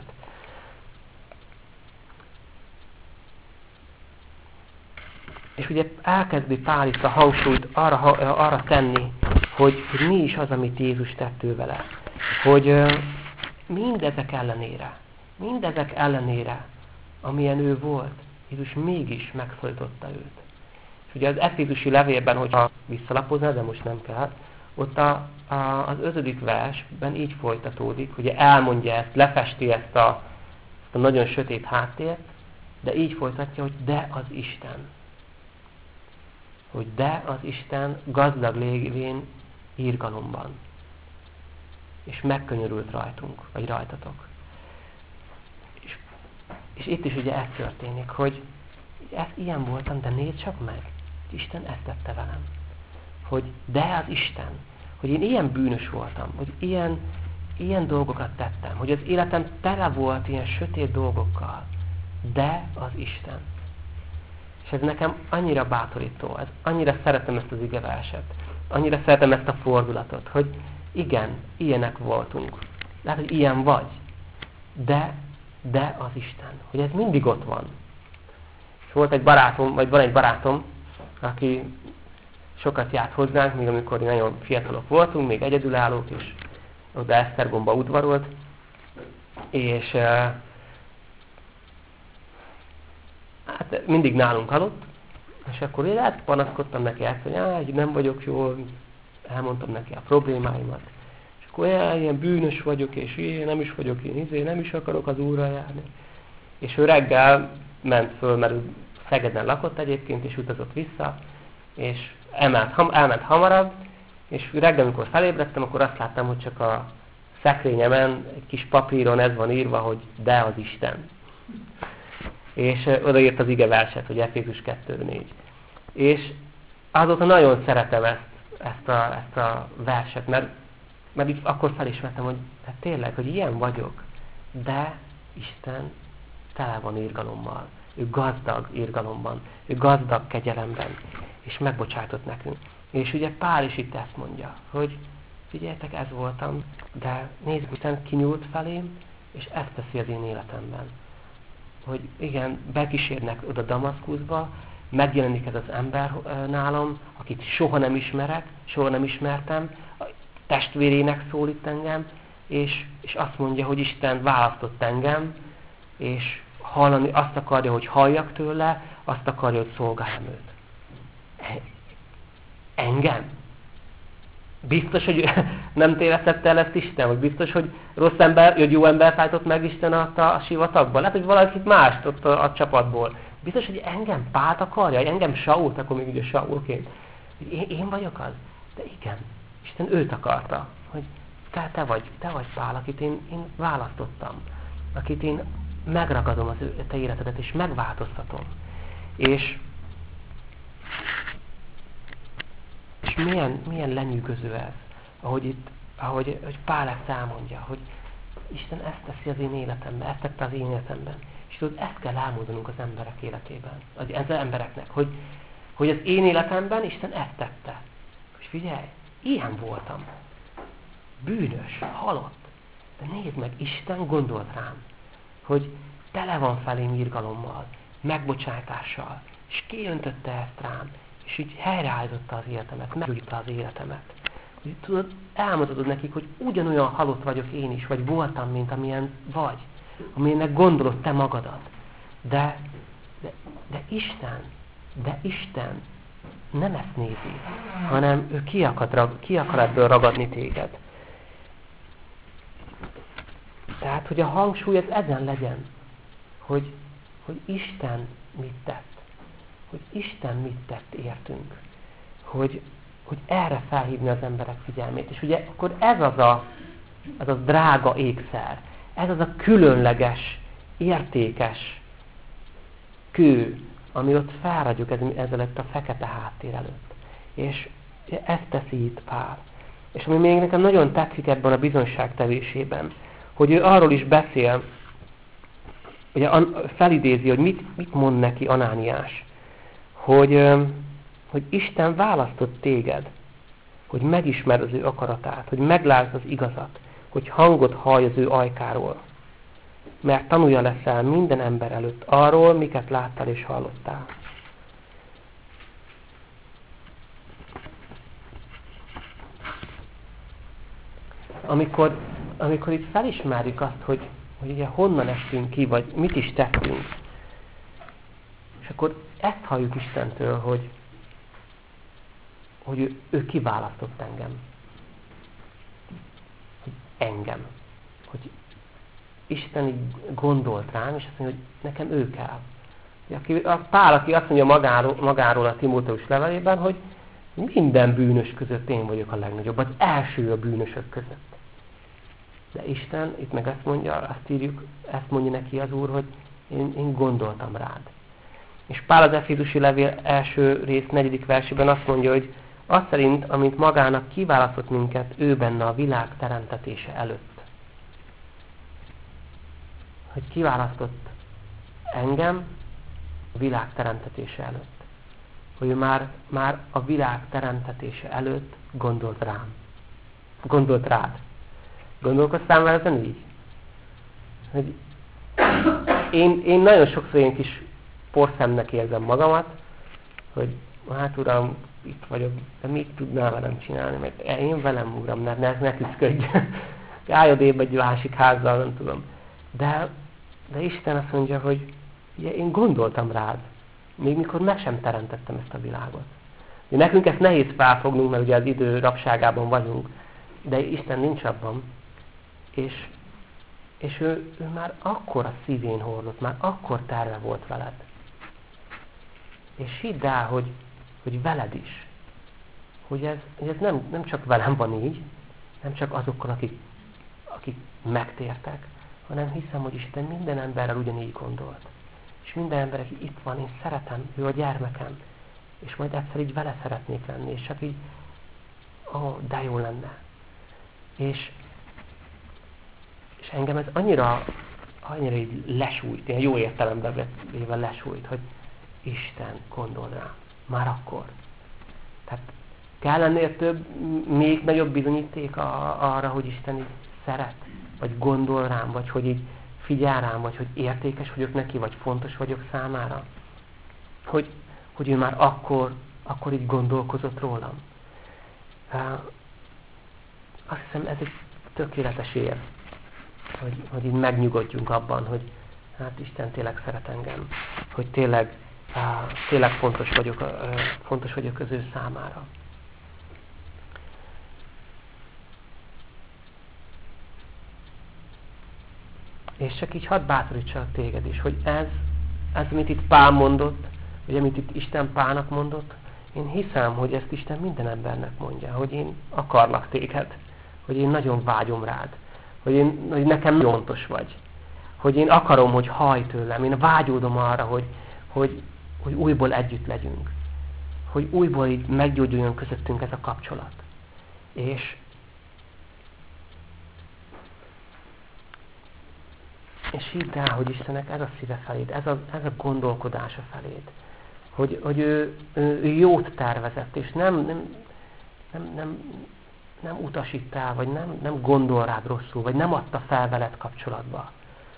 [SPEAKER 1] És ugye elkezdi Pál itt a hangsúlyt arra, arra tenni, hogy, hogy mi is az, amit Jézus tett ő vele. Hogy uh, mindezek ellenére, mindezek ellenére, amilyen ő volt, Jézus mégis megszólította őt. És ugye az Efézusi levélben, hogyha visszalapozna, de most nem kell, ott a, a, az ötödik versben így folytatódik, ugye elmondja ezt, lefesti ezt a, ezt a nagyon sötét háttért, de így folytatja, hogy de az Isten. Hogy de az Isten gazdag lévén írgalomban. És megkönyörült rajtunk, vagy rajtatok. És, és itt is ugye ez történik, hogy ez ilyen voltam, de nézd csak meg, hogy Isten ezt tette velem. Hogy de az Isten, hogy én ilyen bűnös voltam, hogy ilyen, ilyen dolgokat tettem, hogy az életem tele volt ilyen sötét dolgokkal, de az Isten. És ez nekem annyira bátorító, ez annyira szeretem ezt az igeverset, annyira szeretem ezt a fordulatot, hogy igen, ilyenek voltunk. Lehet, hogy ilyen vagy, de, de az Isten, hogy ez mindig ott van. És volt egy barátom, vagy van egy barátom, aki sokat járt hozzánk, még amikor nagyon fiatalok voltunk, még egyedülállók, és oda Esztergomba udvarolt, és uh, hát mindig nálunk aludt, és akkor én panaszkodtam neki ezt, hogy áh, nem vagyok jól, elmondtam neki a problémáimat. És akkor áh, ilyen bűnös vagyok, és én nem is vagyok én, izé, nem is akarok az Úrral járni. És ő reggel ment föl, mert ő Szegeden lakott egyébként, és utazott vissza, és elment, ham, elment hamarabb, és reggel, amikor felébredtem, akkor azt láttam, hogy csak a szekrényemen egy kis papíron ez van írva, hogy de az Isten. És odaírt az ige verset, hogy Efézus kettő négy. És azóta nagyon szeretem ezt, ezt, a, ezt a verset, mert, mert így akkor felismertem, hogy hát tényleg, hogy ilyen vagyok, de Isten tele van irgalommal. Ő gazdag irgalomban, ő gazdag kegyelemben, és megbocsátott nekünk. És ugye Pál is itt ezt mondja, hogy figyeljetek, ez voltam, de nézd, Isten kinyúlt felém, és ezt teszi az én életemben. Hogy igen, bekísérnek oda Damaszkuszba, megjelenik ez az ember nálam, akit soha nem ismerek, soha nem ismertem, testvérének szólít engem, és, és azt mondja, hogy Isten választott engem, és hallani, azt akarja, hogy halljak tőle, azt akarja, hogy szolgáljam őt. Engem? Biztos, hogy nem tévesztette el ezt Isten? Vagy biztos, hogy rossz ember, hogy jó ember állított meg Isten a, a sivatagban? Lehet, hogy valakit mást ott a, a csapatból. Biztos, hogy engem Pált akarja, hogy engem Sault, akkor még ugye Saulként. Én, én vagyok az? De igen, Isten őt akarta. Hogy te, te, vagy, te vagy Pál, akit én, én választottam. Akit én megragadom az ő, te életedet, és megváltoztatom. És, és milyen, milyen lenyűgöző ez, ahogy itt, ahogy, ahogy Pál ezt elmondja, hogy Isten ezt teszi az én életemben, ezt tette az én életemben. És tudod, ezt kell elmondanunk az emberek életében, az, az embereknek, hogy, hogy az én életemben Isten ezt tette. És figyelj, ilyen voltam. Bűnös, halott. De nézd meg, Isten gondolt rám, hogy tele van felém irgalommal, megbocsátással, és kiöntötte ezt rám, és így helyreállította az életemet, meggyógyította az életemet. Hogy tudod, elmondod nekik, hogy ugyanolyan halott vagyok én is, vagy voltam, mint amilyen vagy, amilyennek gondolod te magadat. De, de, de Isten, de Isten nem ezt nézi, hanem ő ki akar, ki akar ebből ragadni téged. Tehát, hogy a hangsúly ez ezen legyen, hogy, hogy Isten mit tett. Hogy Isten mit tett értünk. Hogy, hogy erre felhívni az emberek figyelmét. És ugye akkor ez az a, az a drága ékszer, ez az a különleges, értékes kő, ami ott felragyog ezelőtt a fekete háttér előtt. És ezt teszi itt Pál. És ami még nekem nagyon tetszik ebben a bizonyságtevésében, hogy ő arról is beszél, ugye felidézi, hogy mit, mit mond neki Anániás, hogy, hogy Isten választott téged, hogy megismerd az ő akaratát, hogy meglásd az igazat, hogy hangot hallj az ő ajkáról, mert tanulja leszel minden ember előtt arról, miket láttál és hallottál. Amikor, amikor itt felismerjük azt, hogy, hogy ugye honnan estünk ki, vagy mit is tettünk, és akkor ezt halljuk Istentől, hogy, hogy ő, ő kiválasztott engem. Hogy engem. Hogy Isten így gondolt rám, és azt mondja, hogy nekem ő kell. A Pál, aki azt mondja magáról, magáról a Timóteus levelében, hogy minden bűnös között én vagyok a legnagyobb, az első a bűnösök között. De Isten itt meg ezt mondja, azt írjuk, ezt mondja neki az Úr, hogy én, én gondoltam rád. És Pál az Efézusi levél első rész negyedik versében azt mondja, hogy az szerint, amint magának kiválasztott minket, ő benne a világ teremtetése előtt. Hogy kiválasztott engem a világ teremtetése előtt. Hogy ő már, már a világ teremtetése előtt gondolt rám. Gondolt rád. Gondolkoztál már ezen így? Hogy én, én nagyon sokszor ilyen kis porszemnek érzem magamat, hogy hát Uram, itt vagyok, de mit tudnál velem csinálni? Mert én velem, Uram, ne, ne, ne küzdködj. Állj odébb egy másik házzal, nem tudom. De, de Isten azt mondja, hogy ugye, én gondoltam rád, még mikor meg sem teremtettem ezt a világot. Ugye, nekünk ezt nehéz felfognunk, mert ugye az idő rabságában vagyunk, de Isten nincs abban. És, és ő, ő már akkor a szívén hordott, már akkor terve volt veled. És hidd el, hogy, hogy veled is. Hogy ez, hogy ez nem, nem csak velem van így, nem csak azokkal, akik, akik megtértek, hanem hiszem, hogy Isten minden emberrel ugyanígy gondolt. És minden ember, aki itt van, én szeretem, ő a gyermekem, és majd egyszer így vele szeretnék lenni, és csak így, ó, oh, de jó lenne. És, és engem ez annyira, annyira így lesújt, ilyen jó értelemben véve lesújt, hogy Isten gondol rám. Már akkor. Tehát kell ennél több, még nagyobb bizonyíték a, arra, hogy Isten így szeret, vagy gondol rám, vagy hogy így figyel rám, vagy hogy értékes vagyok neki, vagy fontos vagyok számára. Hogy, hogy ő már akkor, akkor így gondolkozott rólam. Uh, azt hiszem, ez egy tökéletes ér, hogy, hogy így megnyugodjunk abban, hogy hát Isten tényleg szeret engem, hogy tényleg, uh, tényleg fontos vagyok, uh, fontos vagyok az ő számára. És csak így hadd bátorítsalak téged is, hogy ez, ez, amit itt Pál mondott, vagy amit itt Isten Pálnak mondott, én hiszem, hogy ezt Isten minden embernek mondja, hogy én akarlak téged, hogy én nagyon vágyom rád, hogy, én, hogy nekem fontos vagy, hogy én akarom, hogy hallj tőlem, én vágyódom arra, hogy, hogy, hogy újból együtt legyünk, hogy újból így meggyógyuljon közöttünk ez a kapcsolat. És És hidd el, hogy Istennek ez a szíve feléd, ez a, ez a gondolkodása feléd. Hogy, hogy ő, ő jót tervezett, és nem, nem, nem, nem, nem utasít el, vagy nem, nem gondol rád rosszul, vagy nem adta fel veled kapcsolatba.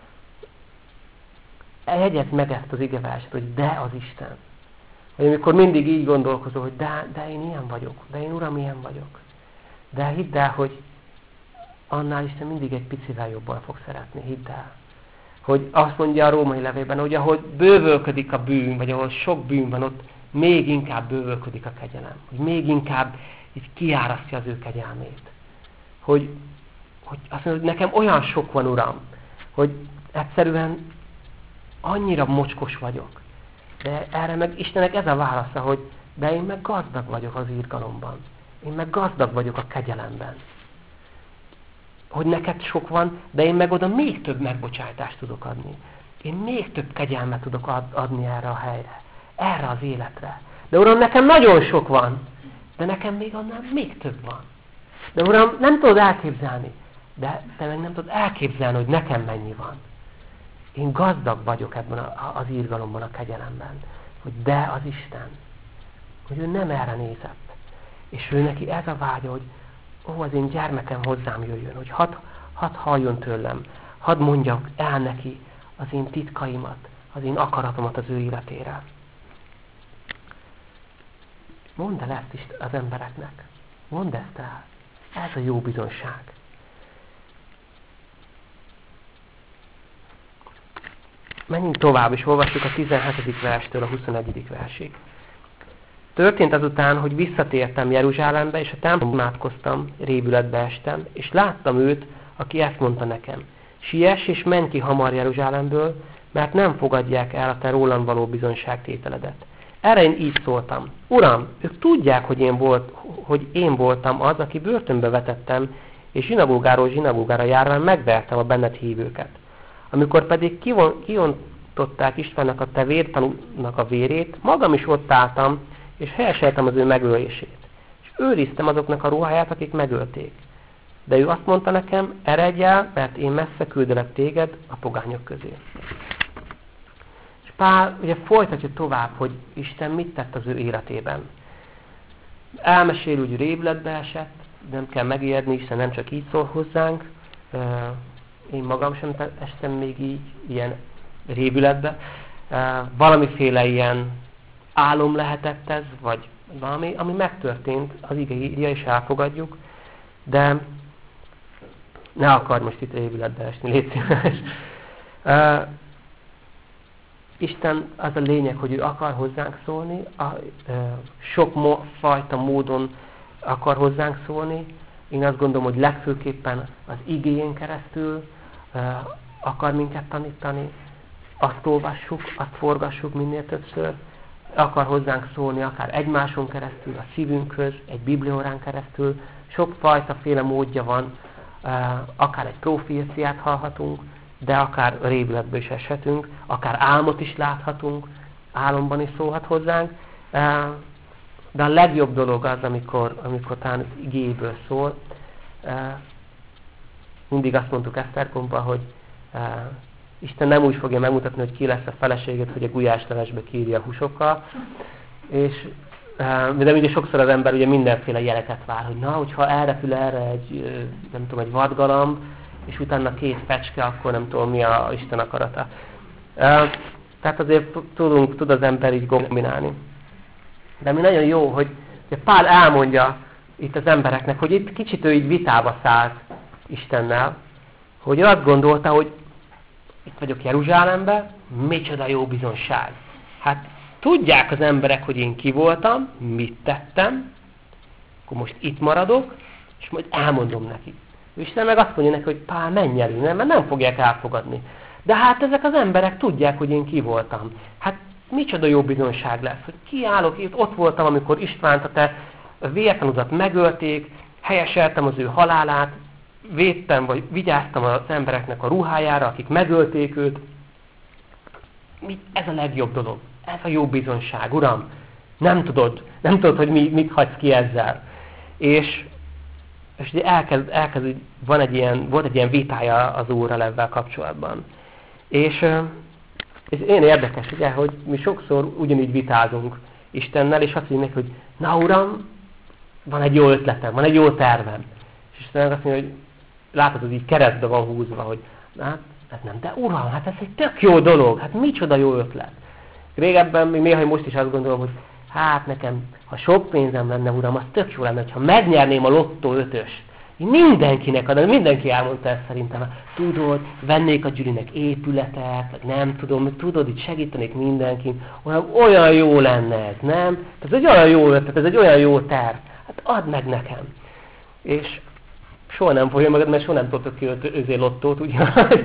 [SPEAKER 1] Jegyezd meg ezt az igeverset, hogy de az Isten. Hogy amikor mindig így gondolkozol, hogy de, de én ilyen vagyok, de én Uram ilyen vagyok. De hidd el, hogy annál Isten mindig egy picivel jobban fog szeretni, hidd el. Hogy azt mondja a római levélben, hogy ahol bővölködik a bűn, vagy ahol sok bűn van, ott még inkább bővölködik a kegyelem. Hogy még inkább így kiárasztja az ő kegyelmét. Hogy, hogy azt mondja, hogy nekem olyan sok van, Uram, hogy egyszerűen annyira mocskos vagyok. De erre meg Istennek ez a válasza, hogy de én meg gazdag vagyok az irgalomban. Én meg gazdag vagyok a kegyelemben. Hogy neked sok van, de én meg oda még több megbocsájtást tudok adni. Én még több kegyelmet tudok ad, adni erre a helyre, erre az életre. De Uram, nekem nagyon sok van, de nekem még annál még több van. De Uram, nem tudod elképzelni, de te meg nem tudod elképzelni, hogy nekem mennyi van. Én gazdag vagyok ebben a, az irgalomban, a kegyelemben. Hogy de az Isten. Hogy ő nem erre nézett. És ő neki ez a vágya, hogy ó, az én gyermekem hozzám jöjjön, hogy hadd had halljon tőlem, hadd mondjak el neki az én titkaimat, az én akaratomat az ő életére. Mondd el ezt is az embereknek. Mondd ezt el. Ez a jó bizonság. Menjünk tovább, és olvassuk a tizenhetedik verstől a huszonegyedik versig. Történt azután, hogy visszatértem Jeruzsálembe, és a templomban imádkoztam, rémületbe estem, és láttam őt, aki ezt mondta nekem. Siess és menj ki hamar Jeruzsálemből, mert nem fogadják el a te rólam való bizonyságtételedet. Erre én így szóltam. Uram, ők tudják, hogy én, volt, hogy én voltam az, aki börtönbe vetettem, és zsinagógáról zsinagógára járván megvertem a benned hívőket. Amikor pedig kiontották Istvánnak a te vértanúnak a vérét, magam is ott álltam, és helyeseltem az ő megölését. És őriztem azoknak a ruháját, akik megölték. De ő azt mondta nekem, eredj el, mert én messze küldelek téged a pogányok közé. És Pál ugye folytatja tovább, hogy Isten mit tett az ő életében. Elmesél, hogy rémületbe esett, nem kell megijedni, Isten nem csak így szól hozzánk. Én magam sem estem még így, ilyen rémületbe. Valamiféle ilyen álom lehetett ez, vagy valami, ami megtörtént, az ige írja, és elfogadjuk, de ne akar most itt rémületbe esni, légy szíves. Uh, Isten az a lényeg, hogy ő akar hozzánk szólni, a, uh, sok mo- fajta módon akar hozzánk szólni. Én azt gondolom, hogy legfőképpen az igéjén keresztül uh, akar minket tanítani. Azt olvassuk, azt forgassuk minél többször, akar hozzánk szólni, akár egymáson keresztül, a szívünkhöz, egy bibliórán keresztül. Sokfajta féle módja van, akár egy proféciát hallhatunk, de akár révületből is eshetünk, akár álmot is láthatunk, álomban is szólhat hozzánk. De a legjobb dolog az, amikor, amikor talán az igéből szól. Mindig azt mondtuk Esztergomban, hogy Isten nem úgy fogja megmutatni, hogy ki lesz a feleséget, hogy a gulyáslevesbe kírja a húsokkal. És, de ugye sokszor az ember ugye mindenféle jeleket vár, hogy na, hogyha elrepül erre egy, nem tudom, egy vadgalamb, és utána két fecske, akkor nem tudom, mi a Isten akarata. Tehát azért tudunk, tud az ember így kombinálni. De mi nagyon jó, hogy Pál elmondja itt az embereknek, hogy itt kicsit ő így vitába szállt Istennel, hogy ő azt gondolta, hogy itt vagyok Jeruzsálemben, micsoda jó bizonság. Hát tudják az emberek, hogy én ki voltam, mit tettem, akkor most itt maradok, és majd elmondom nekik. Isten meg azt mondja neki, hogy Pál, menj el innen, mert nem fogják elfogadni. De hát ezek az emberek tudják, hogy én ki voltam. Hát micsoda jó bizonság lesz, hogy kiállok, itt ott voltam, amikor Istvánt a te vértanudat megölték, helyeseltem az ő halálát, védtem, vagy vigyáztam az embereknek a ruhájára, akik megölték őt. Ez a legjobb dolog. Ez a jó bizonság, Uram. Nem tudod, nem tudod, hogy mi, mit hagysz ki ezzel. És, és ugye elkezd, elkezd, van egy ilyen, volt egy ilyen vitája az Úrral ebben kapcsolatban. És, és én érdekes, ugye, hogy mi sokszor ugyanígy vitázunk Istennel, és azt mondjuk, hogy na Uram, van egy jó ötletem, van egy jó tervem. És Isten azt mondja, hogy látod, hogy így keresztbe van húzva, hogy hát, hát nem, de Uram, hát ez egy tök jó dolog, hát micsoda jó ötlet. Régebben, még néha most is azt gondolom, hogy hát nekem, ha sok pénzem lenne, Uram, az tök jó lenne, ha megnyerném a lottó ötöst. Mindenkinek adom, mindenki elmondta ezt szerintem. Tudod, vennék a Gyurinek épületet, nem tudom, tudod, itt segítenék mindenkin. Olyan, olyan jó lenne ez, nem? Ez egy olyan jó ötlet, ez egy olyan jó terv. Hát add meg nekem. És soha nem fogja magad, mert soha nem tudtok ki lottót, ugye?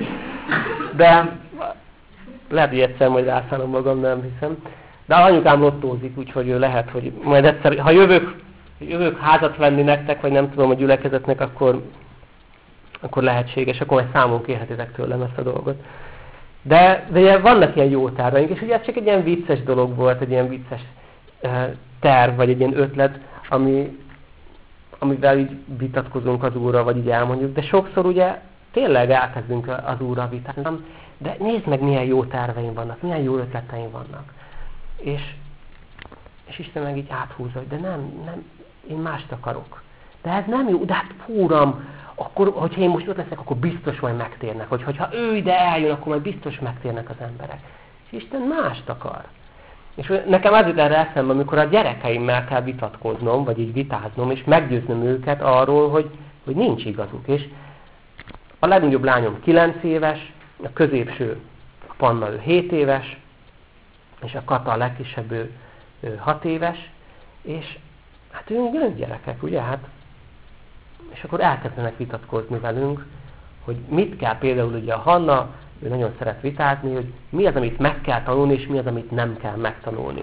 [SPEAKER 1] De lehet, hogy egyszer majd rászállom magam, nem hiszem. De anyukám lottózik, úgyhogy lehet, hogy majd egyszer, ha jövök, jövök házat venni nektek, vagy nem tudom, a gyülekezetnek, akkor, akkor lehetséges, akkor majd számon kérhetitek tőlem ezt a dolgot. De, de ugye vannak ilyen jó terveink, és ugye ez csak egy ilyen vicces dolog volt, egy ilyen vicces uh, terv, vagy egy ilyen ötlet, ami, amivel így vitatkozunk az Úrral, vagy így elmondjuk, de sokszor ugye tényleg elkezdünk az Úrral vitatkozni, de nézd meg, milyen jó terveim vannak, milyen jó ötleteim vannak. És, és Isten meg így áthúzza, hogy de nem, nem, én mást akarok. De ez nem jó, de hát Uram, akkor, hogyha én most ott leszek, akkor biztos majd megtérnek. Hogy, hogyha ő ide eljön, akkor majd biztos megtérnek az emberek. És Isten mást akar. És nekem az jut erre eszembe, amikor a gyerekeimmel kell vitatkoznom, vagy így vitáznom, és meggyőznöm őket arról, hogy, hogy nincs igazuk. És a legnagyobb lányom kilenc éves, a középső, a Panna, ő hét éves, és a Kata a legkisebb, ő, ő hat éves, és hát ők gyerekek, ugye? Hát, és akkor elkezdenek vitatkozni velünk, hogy mit kell például ugye a Hanna, ő nagyon szeret vitázni, hogy mi az, amit meg kell tanulni, és mi az, amit nem kell megtanulni.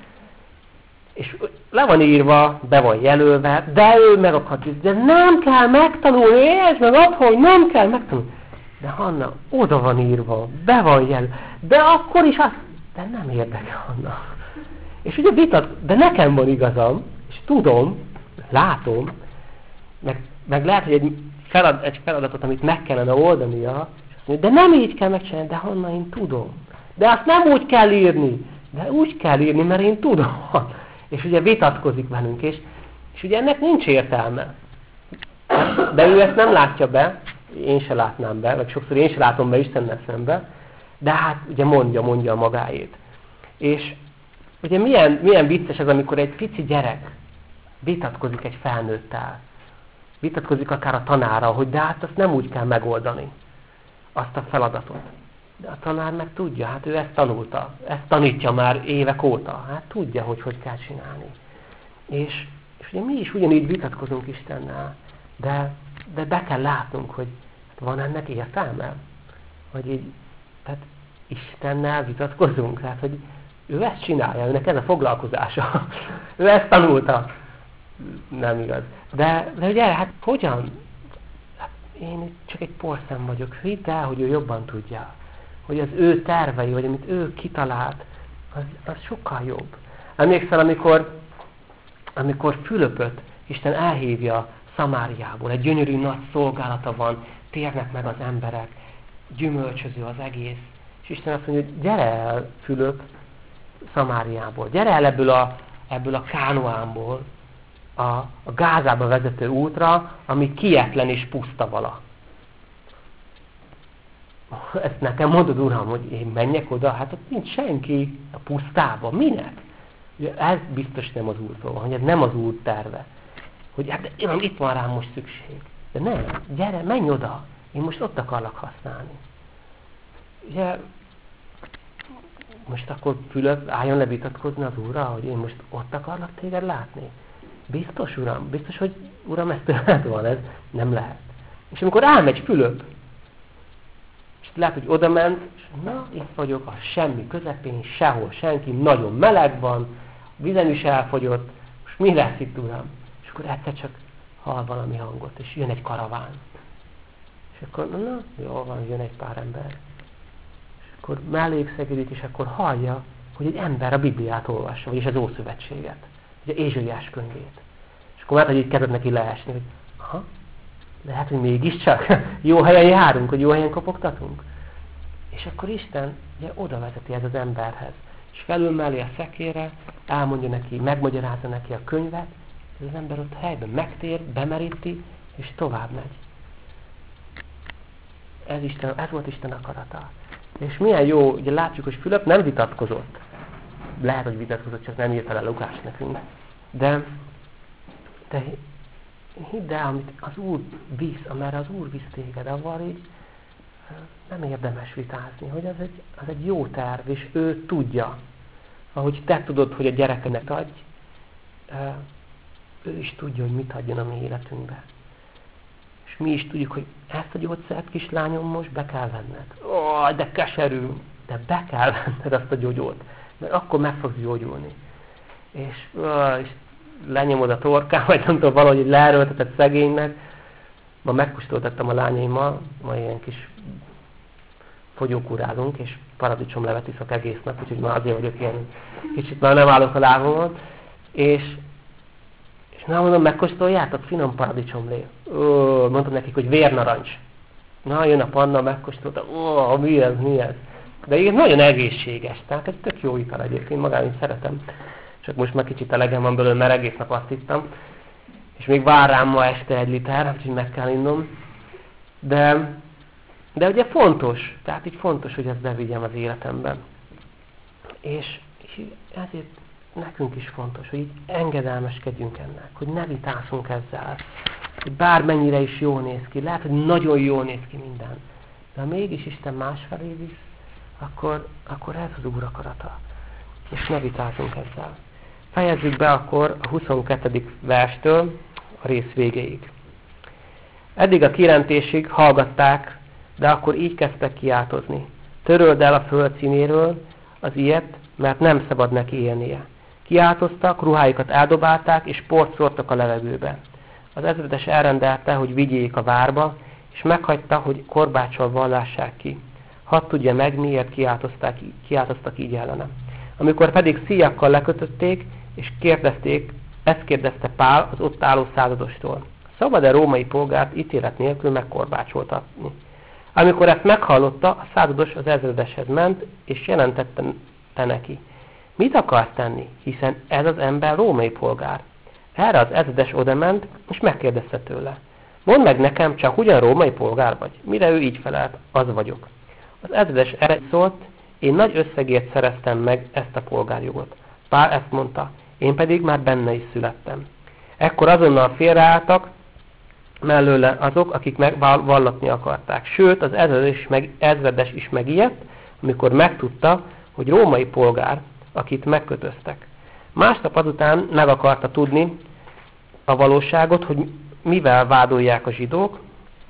[SPEAKER 1] És le van írva, be van jelölve, de ő meg akar, de nem kell megtanulni, értsd meg otthon, hogy nem kell megtanulni. De Hanna, oda van írva, be van jelölve, de akkor is azt, de nem érdekel, Hanna. És ugye vitat, de nekem van igazam, és tudom, látom, meg, meg lehet, hogy egy, felad, egy feladatot, amit meg kellene oldania, de nem így kell megcsinálni, de Hanna, én tudom. De azt nem úgy kell írni, de úgy kell írni, mert én tudom. És ugye vitatkozik velünk, és, és ugye ennek nincs értelme. De ő ezt nem látja be, én se látnám be, vagy sokszor én se látom be Istennel szembe, de hát ugye mondja, mondja a magáét. És ugye milyen, milyen vicces ez, amikor egy pici gyerek vitatkozik egy felnőttel. Vitatkozik akár a tanára, hogy de hát azt nem úgy kell megoldani, azt a feladatot. De a tanár meg tudja, hát ő ezt tanulta, ezt tanítja már évek óta, hát tudja, hogy hogy kell csinálni. És, és ugye mi is ugyanígy vitatkozunk Istennel, de, de be kell látnunk, hogy van ennek értelme? Hogy így, tehát Istennel vitatkozunk, tehát hogy Ő ezt csinálja, őnek ez a foglalkozása. Ő ezt tanulta. Nem igaz. De, de ugye, hát hogyan? Hát én csak egy porszem vagyok. Hidd el, hogy ő jobban tudja. Hogy az ő tervei, vagy amit ő kitalált, az, az sokkal jobb. Emlékszel, amikor, amikor Fülöpöt Isten elhívja Szamáriából, egy gyönyörű nagy szolgálata van, térnek meg az emberek, gyümölcsöző az egész. És Isten azt mondja, hogy gyere el, Fülöp, Szamáriából. Gyere el ebből a, ebből a Kánoánból a, a Gázába vezető útra, ami kietlen és puszta vala. Ezt nekem mondod, Uram, hogy én menjek oda, hát ott nincs senki a pusztában. Minek? Ez biztos nem az Úrtól van, hogy ez nem az Úr terve. Hogy hát itt van rám most szükség. De nem, gyere, menj oda. Én most ott akarlak használni. Ugye, most akkor Fülöp álljon le vitatkozni az Úrral, hogy én most ott akarlak téged látni? Biztos, Uram? Biztos, hogy Uram, ez tőled van, ez nem lehet. És amikor elmegy Fülöp, és lehet, hogy oda ment, és na, itt vagyok a semmi közepén, sehol senki, nagyon meleg van, vizem is elfogyott, most mi lesz itt, Uram? És akkor egyszer csak hall valami hangot, és jön egy karaván. És akkor, na, jó van, jön egy pár ember. És akkor melléjük szegedik, és akkor hallja, hogy egy ember a Bibliát olvassa, vagyis az Ószövetséget, ugye Ézsaiás könyvét. És akkor már, hogy így kezdett neki leesni, hogy aha, lehet, hogy mégiscsak jó helyen járunk, hogy jó helyen kopogtatunk. És akkor Isten ugye oda vezeti ez az emberhez. És felülmeli a szekérre, elmondja neki, megmagyarázza neki a könyvet, és az ember ott helyben megtér, bemeríti, és tovább megy. Ez, Isten, ez volt Isten akarata. És milyen jó, ugye látjuk, hogy Fülöp nem vitatkozott. Lehet, hogy vitatkozott, csak nem írta le Lukás nekünk. De, de hidd el, amit az Úr visz, amerre az Úr visz téged, avval így nem érdemes vitázni, hogy az egy, az egy jó terv, és ő tudja. Ahogy te tudod, hogy a gyerekenek adj, ő is tudja, hogy mit adjon a mi életünkbe. És mi is tudjuk, hogy ezt a gyógyszert, kislányom, most be kell venned. Ó, de keserű, de be kell venned azt a gyógyót, mert akkor meg fogsz gyógyulni. És, ó, és lenyomod a torkán, vagy nem tudom, valahogy leerőlteted szegénynek. Ma megkóstoltattam a lányaimmal, ma ilyen kis fogyókúrázunk, és paradicsomlevet iszok egész nap, úgyhogy már azért vagyok ilyen, kicsit már nem állok a lábomon. És, és na mondom, megkóstoljátok, finom paradicsomlé. Ó, mondtam nekik, hogy vérnarancs. Na, jön a Panna, megkóstolta, ó, mi ez, mi ez. De igen, nagyon egészséges, tehát egy tök jó ital egyébként, magán is szeretem. Csak most már kicsit elegem van belőle, mert egész nap azt ittam. És még vár rám ma este egy liter, úgyhogy meg kell innom. De, de ugye fontos, tehát így fontos, hogy ezt bevigyem az életemben. És, és ezért nekünk is fontos, hogy így engedelmeskedjünk ennek, hogy ne vitászunk ezzel. Hogy bármennyire is jól néz ki, lehet, hogy nagyon jól néz ki minden. De ha mégis Isten másfelé visz, akkor, akkor ez az Úr akarata. És ne vitázunk ezzel. Fejezzük be akkor a huszonkettedik verstől a rész végéig. Eddig a kijelentésig hallgatták, de akkor így kezdtek kiáltozni. Töröld el a föld színéről az ilyet, mert nem szabad neki élnie. Kiáltoztak, ruhájukat eldobálták, és port szórtak a levegőbe. Az ezredes elrendelte, hogy vigyék a várba, és meghagyta, hogy korbáccsal vallássák ki. Hadd tudja meg, miért kiáltoztak, kiáltoztak így ellene. Amikor pedig szíjakkal lekötötték, és kérdezték, ezt kérdezte Pál az ott álló századostól. Szabad-e római polgárt ítélet nélkül megkorbácsoltatni? Amikor ezt meghallotta, a százados az ezredeshez ment, és jelentette neki. Mit akarsz tenni, hiszen ez az ember római polgár? Erre az ezredes odament, és megkérdezte tőle. Mondd meg nekem, csak ugyan római polgár vagy? Mire ő így felelt, az vagyok. Az ezredes erre szólt, én nagy összegért szereztem meg ezt a polgárjogot. Pál ezt mondta, én pedig már benne is születtem. Ekkor azonnal félreálltak mellőle azok, akik megvallatni akarták. Sőt, az ezredes is, meg, ezredes is megijedt, amikor megtudta, hogy római polgár, akit megkötöztek. Másnap azután meg akarta tudni a valóságot, hogy mivel vádolják a zsidók,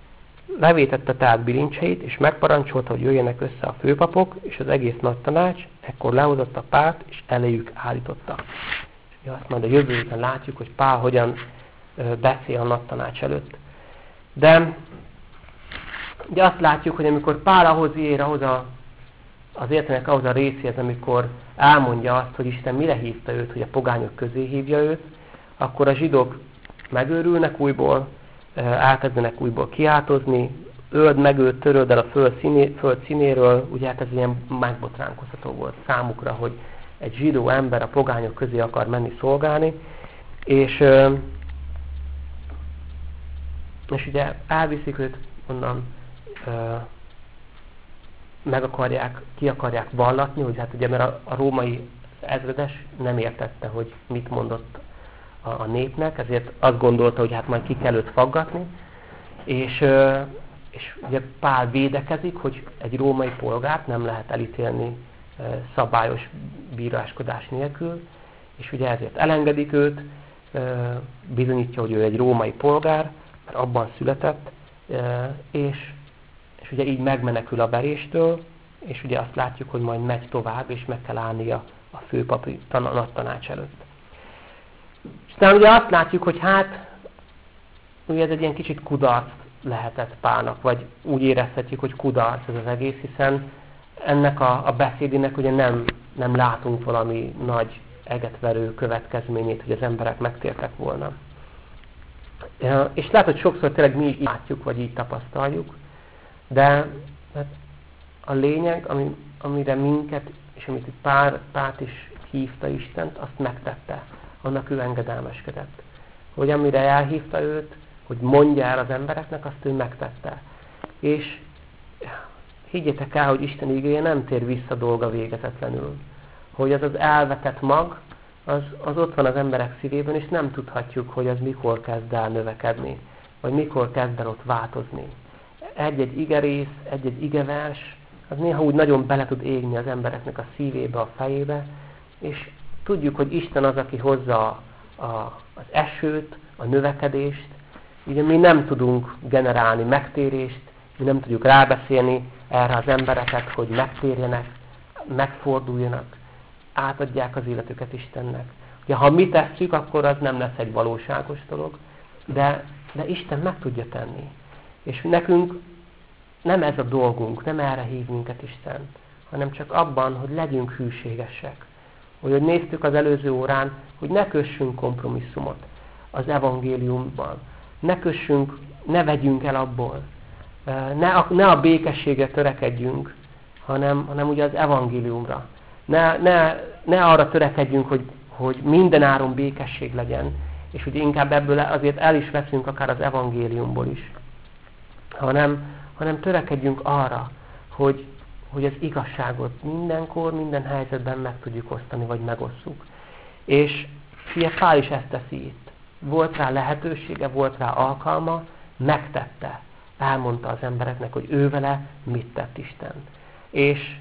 [SPEAKER 1] levétette tehát bilincseit, és megparancsolta, hogy jöjjenek össze a főpapok, és az egész nagy tanács, ekkor lehozott a Pált, és eléjük állította. És azt majd a jövő héten látjuk, hogy Pál hogyan beszél a nagy tanács előtt. De ugye azt látjuk, hogy amikor Pál ahhoz ér, ahhoz a, az értenek ahhoz a részéhez, amikor elmondja azt, hogy Isten mire hívta őt, hogy a pogányok közé hívja őt, akkor a zsidók megőrülnek újból, elkezdenek újból kiáltozni, öld meg őt, töröld el a föld, színé, föld színéről, ugye hát ez ilyen megbotránkoztató volt számukra, hogy egy zsidó ember a pogányok közé akar menni szolgálni, és, és ugye elviszik őt onnan, meg akarják, ki akarják vallatni, hogy hát ugye mert a, a római ezredes nem értette, hogy mit mondott a, a népnek, ezért azt gondolta, hogy hát majd ki kell őt faggatni, és, és ugye Pál védekezik, hogy egy római polgárt nem lehet elítélni szabályos bíráskodás nélkül, és ugye ezért elengedik őt, bizonyítja, hogy ő egy római polgár, mert abban született, és, és ugye így megmenekül a veréstől, és ugye azt látjuk, hogy majd megy tovább, és meg kell állnia a főpapi nagy tanács előtt. És aztán ugye azt látjuk, hogy hát ugye ez egy ilyen kicsit kudarc lehetett Pálnak, vagy úgy érezhetjük, hogy kudarc ez az egész, hiszen ennek a, a beszédének ugye nem, nem látunk valami nagy egetverő következményét, hogy az emberek megtértek volna. És lehet, hogy sokszor tényleg mi így látjuk, vagy így tapasztaljuk, de a lényeg, ami, amire minket, és amit itt Pál, Pált is hívta Istent, azt megtette. Annak ő engedelmeskedett. Hogy amire elhívta őt, hogy mondja el az embereknek, azt ő megtette. És higgyétek el, hogy Isten igéje nem tér vissza dolga végezetlenül. Hogy az az elvetett mag, az, az ott van az emberek szívében, és nem tudhatjuk, hogy az mikor kezd el növekedni, vagy mikor kezd el ott változni. Egy-egy igerész, egy-egy igevers, az néha úgy nagyon bele tud égni az embereknek a szívébe, a fejébe, és tudjuk, hogy Isten az, aki hozza a, a, az esőt, a növekedést. Ugye mi nem tudunk generálni megtérést, mi nem tudjuk rábeszélni erre az embereket, hogy megtérjenek, megforduljanak, átadják az életüket Istennek. Ugye, ha mi tesszük, akkor az nem lesz egy valóságos dolog, de, de Isten meg tudja tenni. És nekünk nem ez a dolgunk, nem erre hív minket Isten, hanem csak abban, hogy legyünk hűségesek. Hogy, hogy néztük az előző órán, hogy ne kössünk kompromisszumot az evangéliumban. Ne kössünk, ne vegyünk el abból. Ne a, ne a békességre törekedjünk, hanem, hanem ugye az evangéliumra. Ne, ne, ne arra törekedjünk, hogy, hogy minden áron békesség legyen, és ugye inkább ebből azért el is veszünk akár az evangéliumból is. Hanem, hanem törekedjünk arra, hogy, hogy az igazságot mindenkor, minden helyzetben meg tudjuk osztani, vagy megosszuk. És ugye Pál is ezt teszi itt. Volt rá lehetősége, volt rá alkalma, megtette. Elmondta az embereknek, hogy ő vele mit tett Isten. És,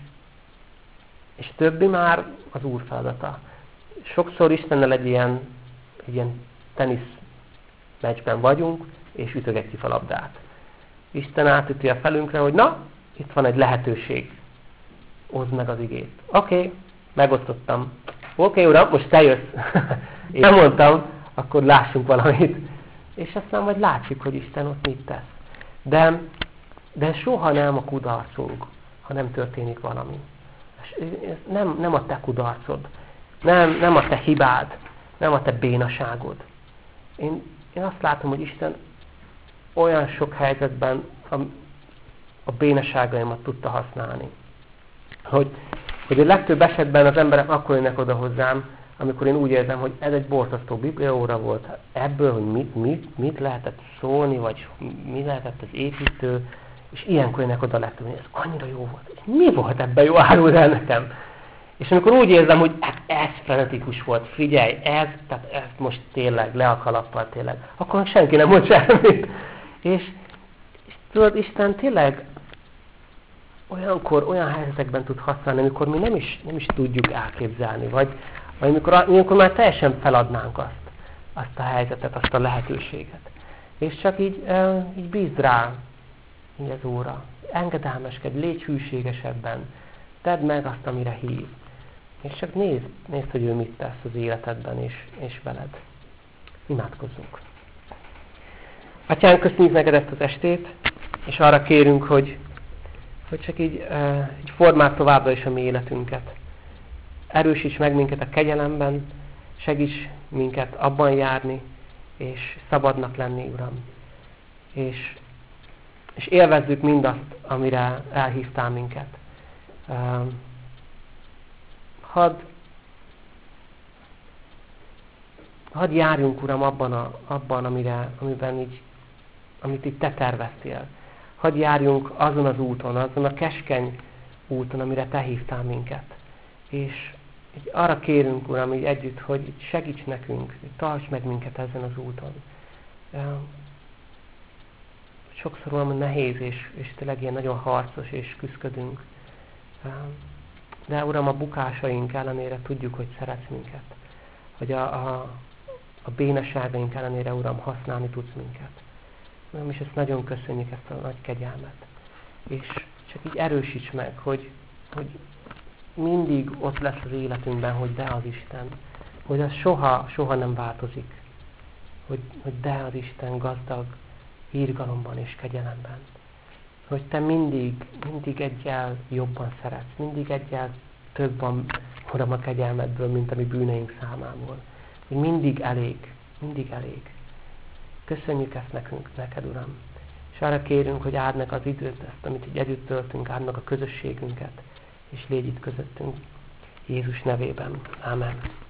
[SPEAKER 1] és többi már az Úr feladata. Sokszor Istennel egy ilyen, egy ilyen tenisz meccsben vagyunk, és ütögetjük a labdát. Isten átüti a felünkre, hogy na, itt van egy lehetőség. Oszd meg az igét. Oké, okay, megosztottam. Oké, okay, uram, most te jössz. Én nem mondtam, akkor lássunk valamit. És aztán majd látjuk, hogy Isten ott mit tesz. De, de soha nem a kudarcunk, ha nem történik valami. Ez nem, nem a te kudarcod, nem, nem a te hibád, nem a te bénaságod. Én, én azt látom, hogy Isten olyan sok helyzetben a, a bénaságaimat tudta használni. Hogy, hogy a legtöbb esetben az emberek akkor jönnek oda hozzám, amikor én úgy érzem, hogy ez egy borzasztó bibliaóra volt. Ebből, hogy mit, mit, mit lehetett szólni, vagy mi lehetett az építő, és ilyenkor jönnek oda a legtöbb, hogy ez annyira jó volt. Mi volt ebben jó, áruld el nekem? És amikor úgy érzem, hogy hát ez frenetikus volt, figyelj, ez, tehát ezt most tényleg, le a kalappal tényleg, akkor senki nem mond semmit. És, és tudod, Isten tényleg olyankor, olyan helyzetekben tud használni, amikor mi nem is, nem is tudjuk elképzelni, vagy, vagy amikor, amikor már teljesen feladnánk azt, azt a helyzetet, azt a lehetőséget. És csak így, így bízd rá így az óra. Engedelmeskedj, légy hűségesebben. Tedd meg azt, amire hív. És csak nézd, nézd, hogy ő mit tesz az életedben és, és veled. Imádkozzunk. Atyánk, köszönjük neked ezt az estét, és arra kérünk, hogy, hogy csak így, uh, így formáld továbbra is a mi életünket. Erősíts meg minket a kegyelemben, segíts minket abban járni, és szabadnak lenni, Uram. És, és élvezzük mindazt, amire elhívtál minket. Uh, hadd, hadd járjunk, Uram, abban, a, abban amire, amiben így, amit itt Te terveztél. Hadd járjunk azon az úton, azon a keskeny úton, amire Te hívtál minket. És így arra kérünk, Uram, így együtt, hogy segíts nekünk, tarts meg minket ezen az úton. Sokszor, Uram, nehéz, és, és tényleg ilyen nagyon harcos, és küszködünk. De, Uram, a bukásaink ellenére tudjuk, hogy szeretsz minket. Hogy a, a, a bénaságaink ellenére, Uram, használni tudsz minket. Uram, és ezt nagyon köszönjük, ezt a nagy kegyelmet. És csak így erősíts meg, hogy, hogy mindig ott lesz az életünkben, hogy De az Isten. Hogy az soha, soha nem változik. Hogy, hogy De az Isten gazdag irgalomban és kegyelemben. Hogy Te mindig, mindig egyel jobban szeretsz. Mindig egyel több van, Uram, a kegyelmedből, mint a mi bűneink számából. Hogy mindig elég. Mindig elég. Köszönjük ezt nekünk, neked, Uram. És arra kérünk, hogy áld meg az időt, ezt, amit így együtt töltünk, áld meg a közösségünket, és légy itt közöttünk. Jézus nevében. Amen.